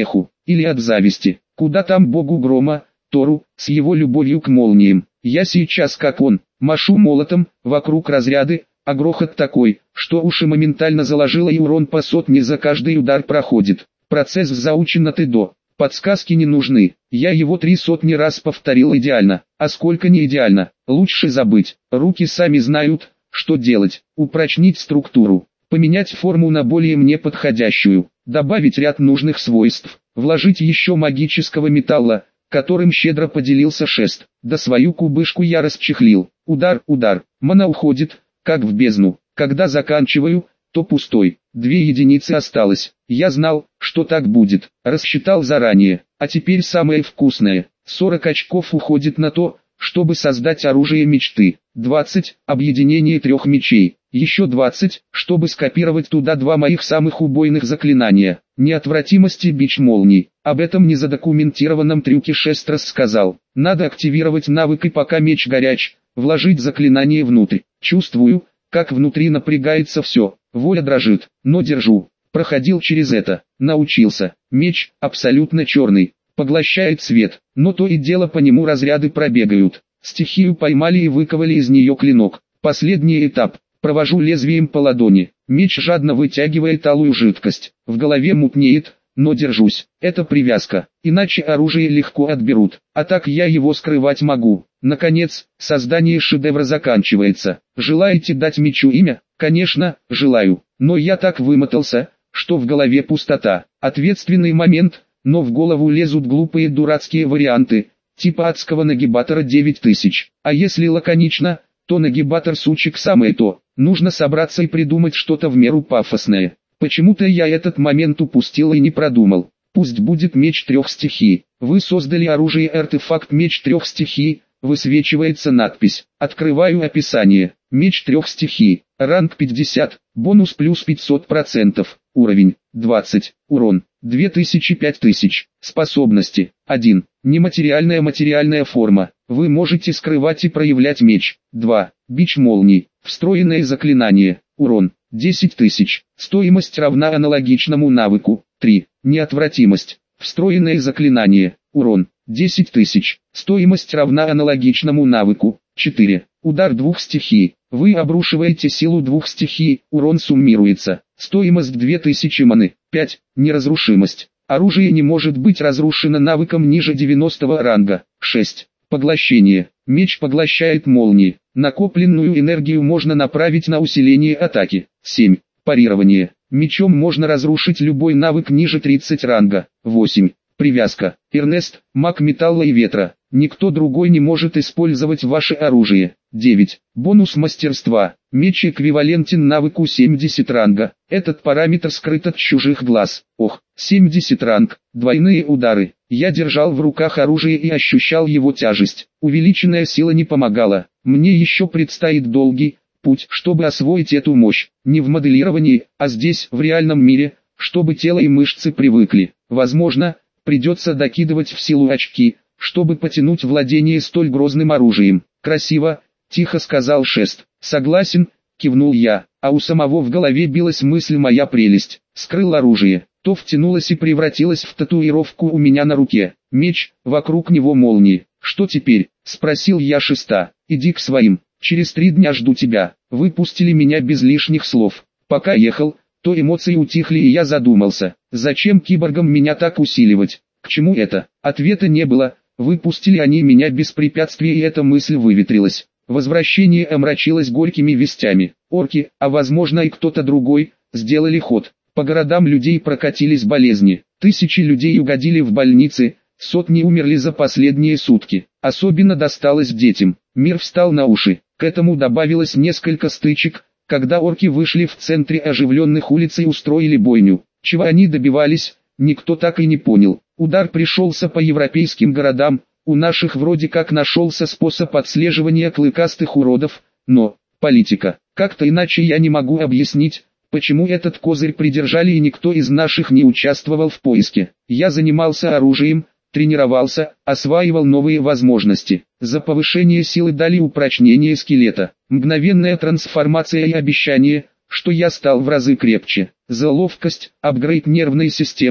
или от зависти. Куда там богу грома, Тору, с его любовью к молниям. Я сейчас как он, машу молотом, вокруг разряды, а грохот такой, что уши моментально заложило и урон по сотне за каждый удар проходит. Процесс заучен от и до. Подсказки не нужны, я его три сотни раз повторил идеально, а сколько не идеально, лучше забыть. Руки сами знают, что делать. Упрочнить структуру, поменять форму на более мне подходящую, добавить ряд нужных свойств, вложить еще магического металла, которым щедро поделился шест. Да свою кубышку я расчехлил. Удар, удар, мана уходит, как в бездну. Когда заканчиваю, то пустой. Две единицы осталось. Я знал, что так будет. Рассчитал заранее. А теперь самое вкусное. сорок очков уходит на то, чтобы создать оружие мечты. двадцать – объединение трех мечей. Еще двадцать, чтобы скопировать туда два моих самых убойных заклинания. Неотвратимость и бич молний. Об этом незадокументированном трюке шест рассказал. Надо активировать навык и пока меч горяч, вложить заклинание внутрь. Чувствую, как внутри напрягается все. Воля дрожит, но держу. Проходил через это, научился. Меч, абсолютно черный, поглощает свет, но то и дело по нему разряды пробегают. Стихию поймали и выковали из нее клинок. Последний этап. Провожу лезвием по ладони. Меч жадно вытягивает алую жидкость. В голове мутнеет, но держусь. Это привязка, иначе оружие легко отберут. А так я его скрывать могу. Наконец, создание шедевра заканчивается. Желаете дать мечу имя? Конечно, желаю. Но я так вымотался, что в голове пустота. Ответственный момент, но в голову лезут глупые дурацкие варианты, типа адского нагибатора девять тысяч. А если лаконично, то нагибатор сучек самое то. Нужно собраться и придумать что-то в меру пафосное. Почему-то я этот момент упустил и не продумал. Пусть будет меч трех стихий. Вы создали оружие-артефакт меч трех стихий, высвечивается надпись. Открываю описание. Меч трех стихий. Ранг пятьдесят, бонус плюс пятьсот процентов, уровень двадцать, урон две тысячи пять тысяч, способности один, нематериальная материальная форма, вы можете скрывать и проявлять меч, два, бич молний, встроенное заклинание, урон десять тысяч, стоимость равна аналогичному навыку, три, неотвратимость, встроенное заклинание, урон десять тысяч, стоимость равна аналогичному навыку, четыре, удар двух стихий. Вы обрушиваете силу двух стихий, урон суммируется. Стоимость две тысячи маны. пять. Неразрушимость. Оружие не может быть разрушено навыком ниже девяностого ранга. шесть. Поглощение. Меч поглощает молнии. Накопленную энергию можно направить на усиление атаки. семь. Парирование. Мечом можно разрушить любой навык ниже тридцатого ранга. восемь. Привязка. Эрнест, маг металла и ветра. Никто другой не может использовать ваше оружие. девять. Бонус мастерства. Меч эквивалентен навыку семьдесят ранга. Этот параметр скрыт от чужих глаз. Ох, семьдесят ранг. Двойные удары. Я держал в руках оружие и ощущал его тяжесть. Увеличенная сила не помогала. Мне еще предстоит долгий путь, чтобы освоить эту мощь. Не в моделировании, а здесь, в реальном мире, чтобы тело и мышцы привыкли. Возможно, придется докидывать в силу очки, чтобы потянуть владение столь грозным оружием. Красиво, тихо сказал шест. Согласен, кивнул я, а у самого в голове билась мысль моя прелесть. Скрыл оружие, то втянулось и превратилось в татуировку у меня на руке. Меч, вокруг него молнии. Что теперь? Спросил я шеста. Иди к своим, через три дня жду тебя. Выпустили меня без лишних слов. Пока ехал, то эмоции утихли и я задумался. Зачем киборгам меня так усиливать? К чему это? Ответа не было. Выпустили они меня без препятствий, и эта мысль выветрилась. Возвращение омрачилось горькими вестями. Орки, а возможно и кто-то другой, сделали ход. По городам людей прокатились болезни. Тысячи людей угодили в больницы, сотни умерли за последние сутки. Особенно досталось детям. Мир встал на уши. К этому добавилось несколько стычек, когда орки вышли в центре оживленных улиц и устроили бойню. Чего они добивались, никто так и не понял. Удар пришелся по европейским городам, у наших вроде как нашелся способ отслеживания клыкастых уродов, но, политика, как-то иначе я не могу объяснить, почему этот козырь придержали и никто из наших не участвовал в поиске. Я занимался оружием, тренировался, осваивал новые возможности. За повышение силы дали упрочнение скелета, мгновенная трансформация и обещание, что я стал в разы крепче. За ловкость, апгрейд нервной системы,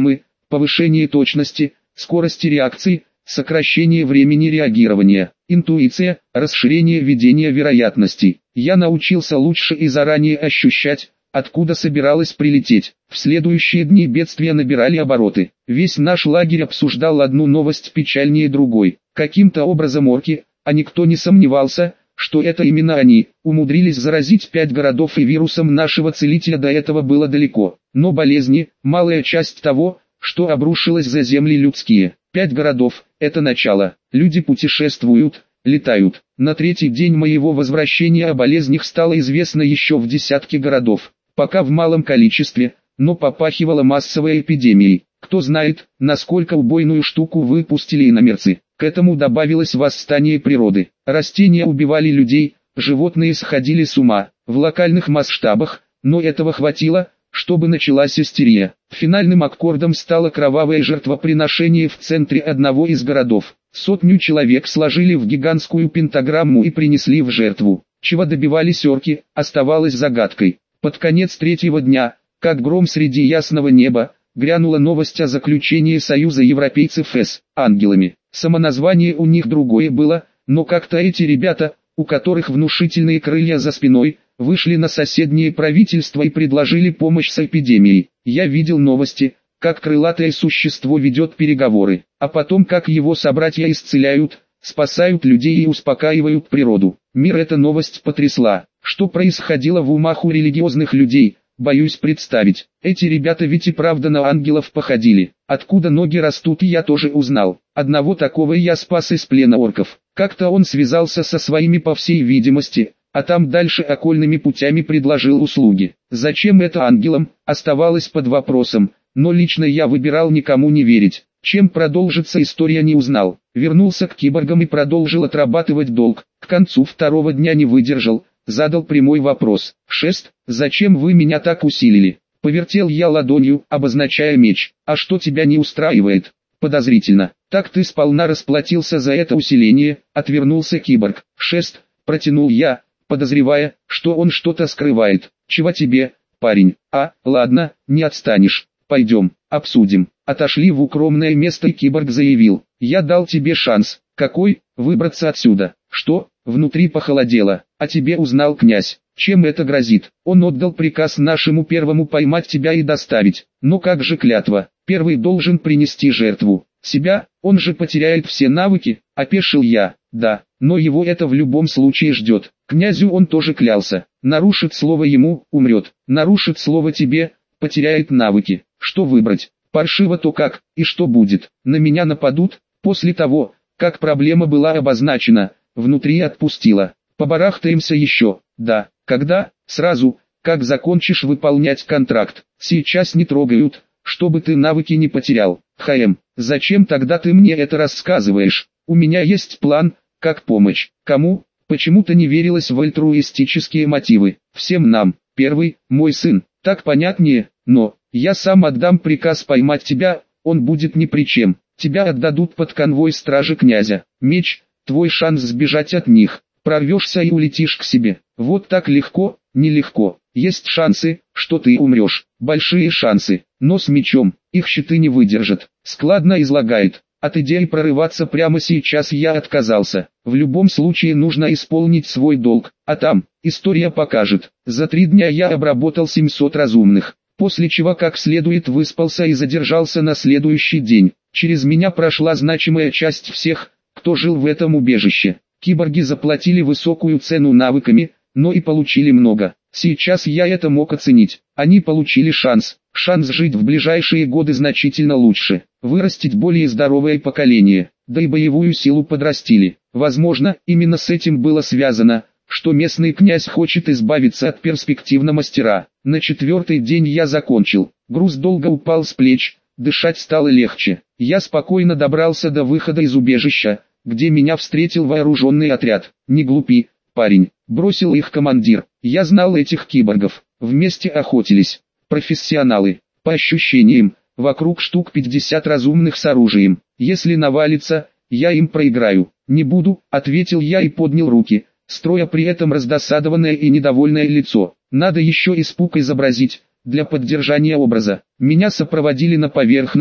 повышение точности, скорости реакции, сокращение времени реагирования, интуиция, расширение видения вероятностей. Я научился лучше и заранее ощущать, откуда собиралась прилететь. В следующие дни бедствия набирали обороты. Весь наш лагерь обсуждал одну новость печальнее другой. Каким-то образом орки, а никто не сомневался, что это именно они, умудрились заразить пять городов, и вирусом нашего целителя до этого было далеко. Но болезни – малая часть того, что обрушилось за земли людские. Пять городов – это начало. Люди путешествуют, летают. На третий день моего возвращения о болезнях стало известно еще в десятке городов. Пока в малом количестве, но попахивало массовой эпидемией. Кто знает, насколько убойную штуку выпустили иномерцы. К этому добавилось восстание природы. Растения убивали людей, животные сходили с ума. В локальных масштабах, но этого хватило, чтобы началась истерия. Финальным аккордом стало кровавое жертвоприношение в центре одного из городов. Сотню человек сложили в гигантскую пентаграмму и принесли в жертву. Чего добивались орки, оставалось загадкой. Под конец третьего дня, как гром среди ясного неба, грянула новость о заключении Союза европейцев с ангелами. Самоназвание у них другое было, но как-то эти ребята, у которых внушительные крылья за спиной, вышли на соседние правительства и предложили помощь с эпидемией. Я видел новости, как крылатое существо ведет переговоры, а потом как его собратья исцеляют, спасают людей и успокаивают природу. Мир эта новость потрясла. Что происходило в умах у религиозных людей, боюсь представить. Эти ребята ведь и правда на ангелов походили. Откуда ноги растут, я тоже узнал. Одного такого я спас из плена орков. Как-то он связался со своими по всей видимости, а там дальше окольными путями предложил услуги. Зачем это ангелам, оставалось под вопросом, но лично я выбирал никому не верить. Чем продолжится история, не узнал. Вернулся к киборгам и продолжил отрабатывать долг. К концу второго дня не выдержал, задал прямой вопрос. «Шест, зачем вы меня так усилили?» Повертел я ладонью, обозначая меч. «А что тебя не устраивает?» Подозрительно. «Так ты сполна расплатился за это усиление», — отвернулся киборг. «Шест», — протянул я, подозревая, что он что-то скрывает. «Чего тебе, парень?» «А, ладно, не отстанешь. Пойдем, обсудим». Отошли в укромное место, и киборг заявил: «Я дал тебе шанс». «Какой? Выбраться отсюда». «Что?» Внутри похолодело. «А тебе узнал князь. Чем это грозит? Он отдал приказ нашему первому поймать тебя и доставить. Но как же клятва? Первый должен принести жертву. Себя, он же потеряет все навыки», — опешил я. «Да, но его это в любом случае ждет. Князю он тоже клялся. Нарушит слово ему, умрет. Нарушит слово тебе, потеряет навыки. Что выбрать? Паршиво то как, и что будет? На меня нападут?» После того, как проблема была обозначена, внутри отпустила. «Побарахтаемся еще». «Да, когда?» «Сразу, как закончишь выполнять контракт. Сейчас не трогают, чтобы ты навыки не потерял». «Хм, зачем тогда ты мне это рассказываешь? У меня есть план, как помочь». «Кому?» Почему-то не верилось в альтруистические мотивы. «Всем нам. Первый, мой сын. Так понятнее, но я сам отдам приказ поймать тебя, он будет ни при чем. Тебя отдадут под конвой стражи князя. Меч, твой шанс сбежать от них. Прорвешься и улетишь к себе. Вот так легко, нелегко. Есть шансы, что ты умрешь. Большие шансы, но с мечом, их щиты не выдержат». Складно излагает. От идеи прорываться прямо сейчас я отказался. В любом случае нужно исполнить свой долг, а там, история покажет. За три дня я обработал семьсот разумных, после чего как следует выспался и задержался на следующий день. Через меня прошла значимая часть всех, кто жил в этом убежище. Киборги заплатили высокую цену навыками, но и получили много. Сейчас я это мог оценить. Они получили шанс. Шанс жить в ближайшие годы значительно лучше. Вырастить более здоровое поколение. Да и боевую силу подрастили. Возможно, именно с этим было связано, что местный князь хочет избавиться от перспективного мастера. На четвертый день я закончил. Груз долго упал с плеч, дышать стало легче. Я спокойно добрался до выхода из убежища, где меня встретил вооруженный отряд. «Не глупи, парень», — бросил их командир. Я знал этих киборгов. Вместе охотились. Профессионалы. По ощущениям, вокруг штук пятьдесят разумных с оружием. Если навалится, я им проиграю. «Не буду», — ответил я и поднял руки, строя при этом раздосадованное и недовольное лицо. Надо еще испуг изобразить, для поддержания образа. Меня сопроводили на поверхность,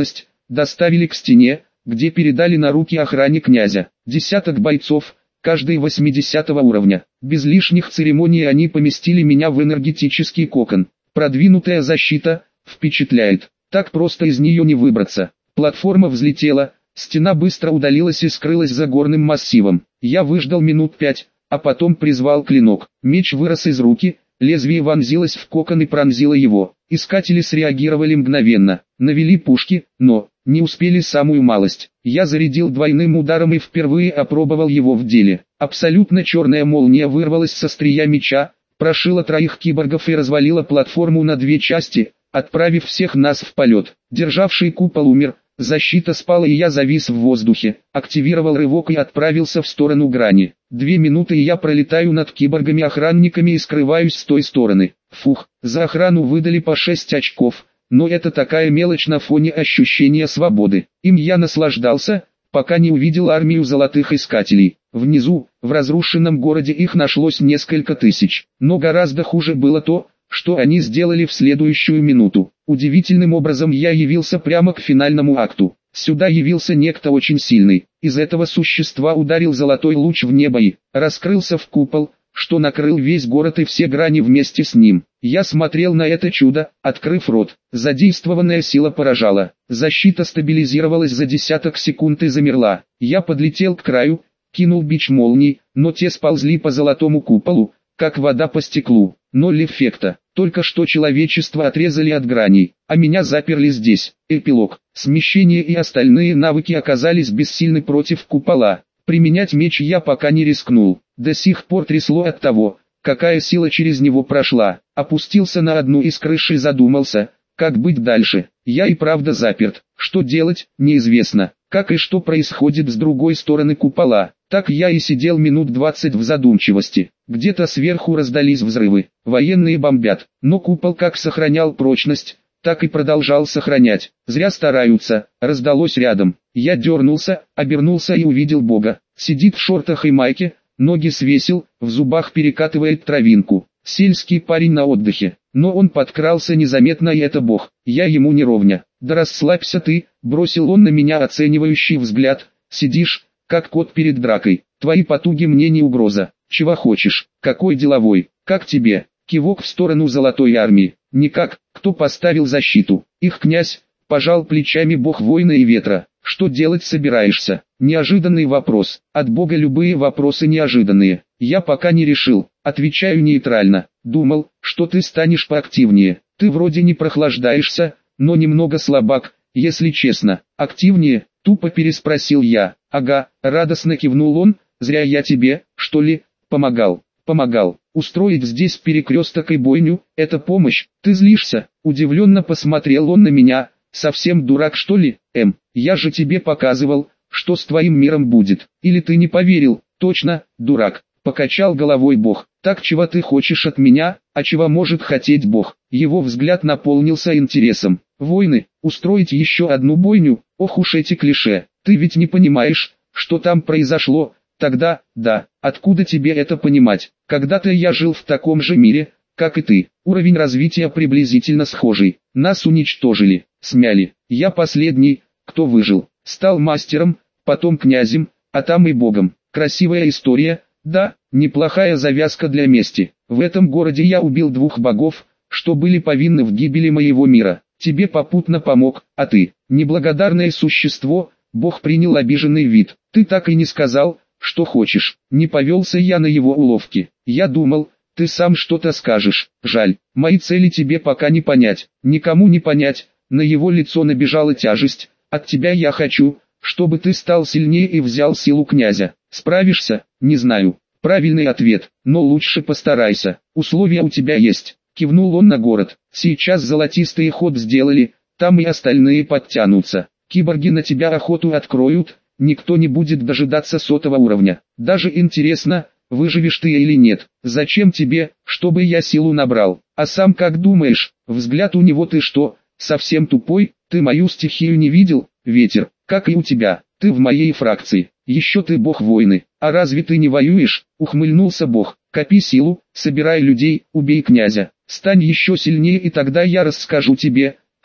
доставили к стене, где передали на руки охране князя. Десяток бойцов, каждый восьмидесятого уровня. Без лишних церемоний они поместили меня в энергетический кокон. Продвинутая защита впечатляет. Так просто из нее не выбраться. Платформа взлетела, стена быстро удалилась и скрылась за горным массивом. Я выждал минут пять, а потом призвал клинок. Меч вырос из руки, лезвие вонзилось в кокон и пронзило его. Искатели среагировали мгновенно, навели пушки, но не успели самую малость. Я зарядил двойным ударом и впервые опробовал его в деле. Абсолютно черная молния вырвалась со острия меча, прошила троих киборгов и развалила платформу на две части, отправив всех нас в полет. Державший купол умер, защита спала и я завис в воздухе, активировал рывок и отправился в сторону грани. Две минуты и я пролетаю над киборгами-охранниками и скрываюсь с той стороны. Фух, за охрану выдали по шесть очков, но это такая мелочь на фоне ощущения свободы. Им я наслаждался, пока не увидел армию золотых искателей. Внизу, в разрушенном городе их нашлось несколько тысяч, но гораздо хуже было то, что они сделали в следующую минуту. Удивительным образом я явился прямо к финальному акту. Сюда явился некто очень сильный. Из этого существа ударил золотой луч в небо и раскрылся в купол, что накрыл весь город и все грани вместе с ним. Я смотрел на это чудо, открыв рот. Задействованная сила поражала. Защита стабилизировалась за десяток секунд и замерла. Я подлетел к краю, кинул бич молний, но те сползли по золотому куполу, как вода по стеклу. Ноль эффекта. Только что человечество отрезали от граней, а меня заперли здесь. Эпилог. Смещение и остальные навыки оказались бессильны против купола. Применять меч я пока не рискнул. До сих пор трясло от того, какая сила через него прошла. Опустился на одну из крыш и задумался, как быть дальше. Я и правда заперт. Что делать, неизвестно. Как и что происходит с другой стороны купола. Так я и сидел минут двадцать в задумчивости. Где-то сверху раздались взрывы. Военные бомбят. Но купол как сохранял прочность, так и продолжал сохранять. Зря стараются. Раздалось рядом. Я дернулся, обернулся и увидел Бога. Сидит в шортах и майке, ноги свесил, в зубах перекатывает травинку. Сельский парень на отдыхе. Но он подкрался незаметно, и это Бог. Я ему не ровня. Да расслабься ты, бросил он на меня оценивающий взгляд. Сидишь, как кот перед дракой. Твои потуги мне не угроза. Чего хочешь? Какой деловой? Как тебе? Кивок в сторону золотой армии. Никак. Кто поставил защиту? Их князь. Пожал плечами бог войны и ветра. Что делать собираешься? Неожиданный вопрос. От Бога любые вопросы неожиданные. Я пока не решил. Отвечаю нейтрально. Думал, что ты станешь поактивнее. Ты вроде не прохлаждаешься, но немного слабак, если честно. Активнее? Тупо переспросил я. Ага, радостно кивнул он. Зря я тебе, что ли, помогал. Помогал. Устроить здесь перекресток и бойню, это помощь. Ты злишься? Удивленно посмотрел он на меня. Совсем дурак что ли? Эм, я же тебе показывал, что с твоим миром будет. Или ты не поверил? Точно, дурак. Покачал головой Бог. Так чего ты хочешь от меня, а чего может хотеть Бог? Его взгляд наполнился интересом. Войны, устроить еще одну бойню? Ох уж эти клише. Ты ведь не понимаешь, что там произошло? Тогда, да, откуда тебе это понимать? Когда-то я жил в таком же мире, как и ты. Уровень развития приблизительно схожий. Нас уничтожили, смяли. Я последний, кто выжил. Стал мастером, потом князем, а там и богом. Красивая история, да, неплохая завязка для мести. В этом городе я убил двух богов, что были повинны в гибели моего мира. Тебе попутно помог, а ты, неблагодарное существо, бог принял обиженный вид. Ты так и не сказал, что хочешь. Не повелся я на его уловки. Я думал, ты сам что-то скажешь. Жаль, мои цели тебе пока не понять. Никому не понять. На его лицо набежала тяжесть. От тебя я хочу, чтобы ты стал сильнее и взял силу князя. Справишься? Не знаю. Правильный ответ, но лучше постарайся. Условия у тебя есть. Кивнул он на город. Сейчас золотистый ход сделали, там и остальные подтянутся. Киборги на тебя охоту откроют, никто не будет дожидаться сотого уровня. Даже интересно, выживешь ты или нет. Зачем тебе, чтобы я силу набрал? А сам как думаешь? Взгляд у него ты что, совсем тупой? Ты мою стихию не видел? Ветер, как и у тебя. Ты в моей фракции. Еще ты бог войны. А разве ты не воюешь? Ухмыльнулся бог. Копи силу, собирай людей, убей князя. Стань еще сильнее, и тогда я расскажу тебе,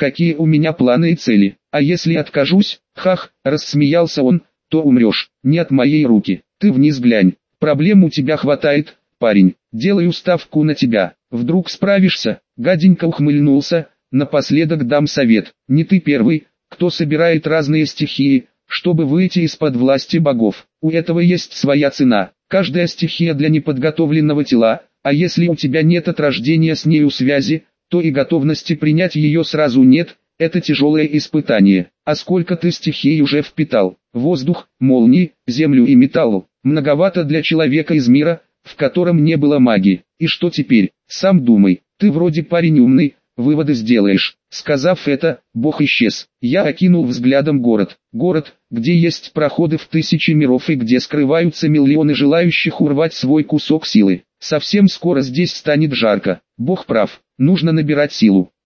какие у меня планы и цели. А если откажусь, хах, рассмеялся он, то умрешь. Не от моей руки. Ты вниз глянь. Проблем у тебя хватает, парень. Делаю ставку на тебя. Вдруг справишься? Гаденько ухмыльнулся. Напоследок дам совет. Не ты первый, кто собирает разные стихии, чтобы выйти из-под власти богов. У этого есть своя цена. Каждая стихия для неподготовленного тела, а если у тебя нет от рождения с нею связи, то и готовности принять ее сразу нет. Это тяжелое испытание. А сколько ты стихий уже впитал? Воздух, молнии, землю и металл. Многовато для человека из мира, в котором не было магии. И что теперь? Сам думай. Ты вроде парень умный, выводы сделаешь. Сказав это, бог исчез. Я окинул взглядом город. Город, где есть проходы в тысячи миров и где скрываются миллионы желающих урвать свой кусок силы. Совсем скоро здесь станет жарко. Бог прав, нужно набирать силу.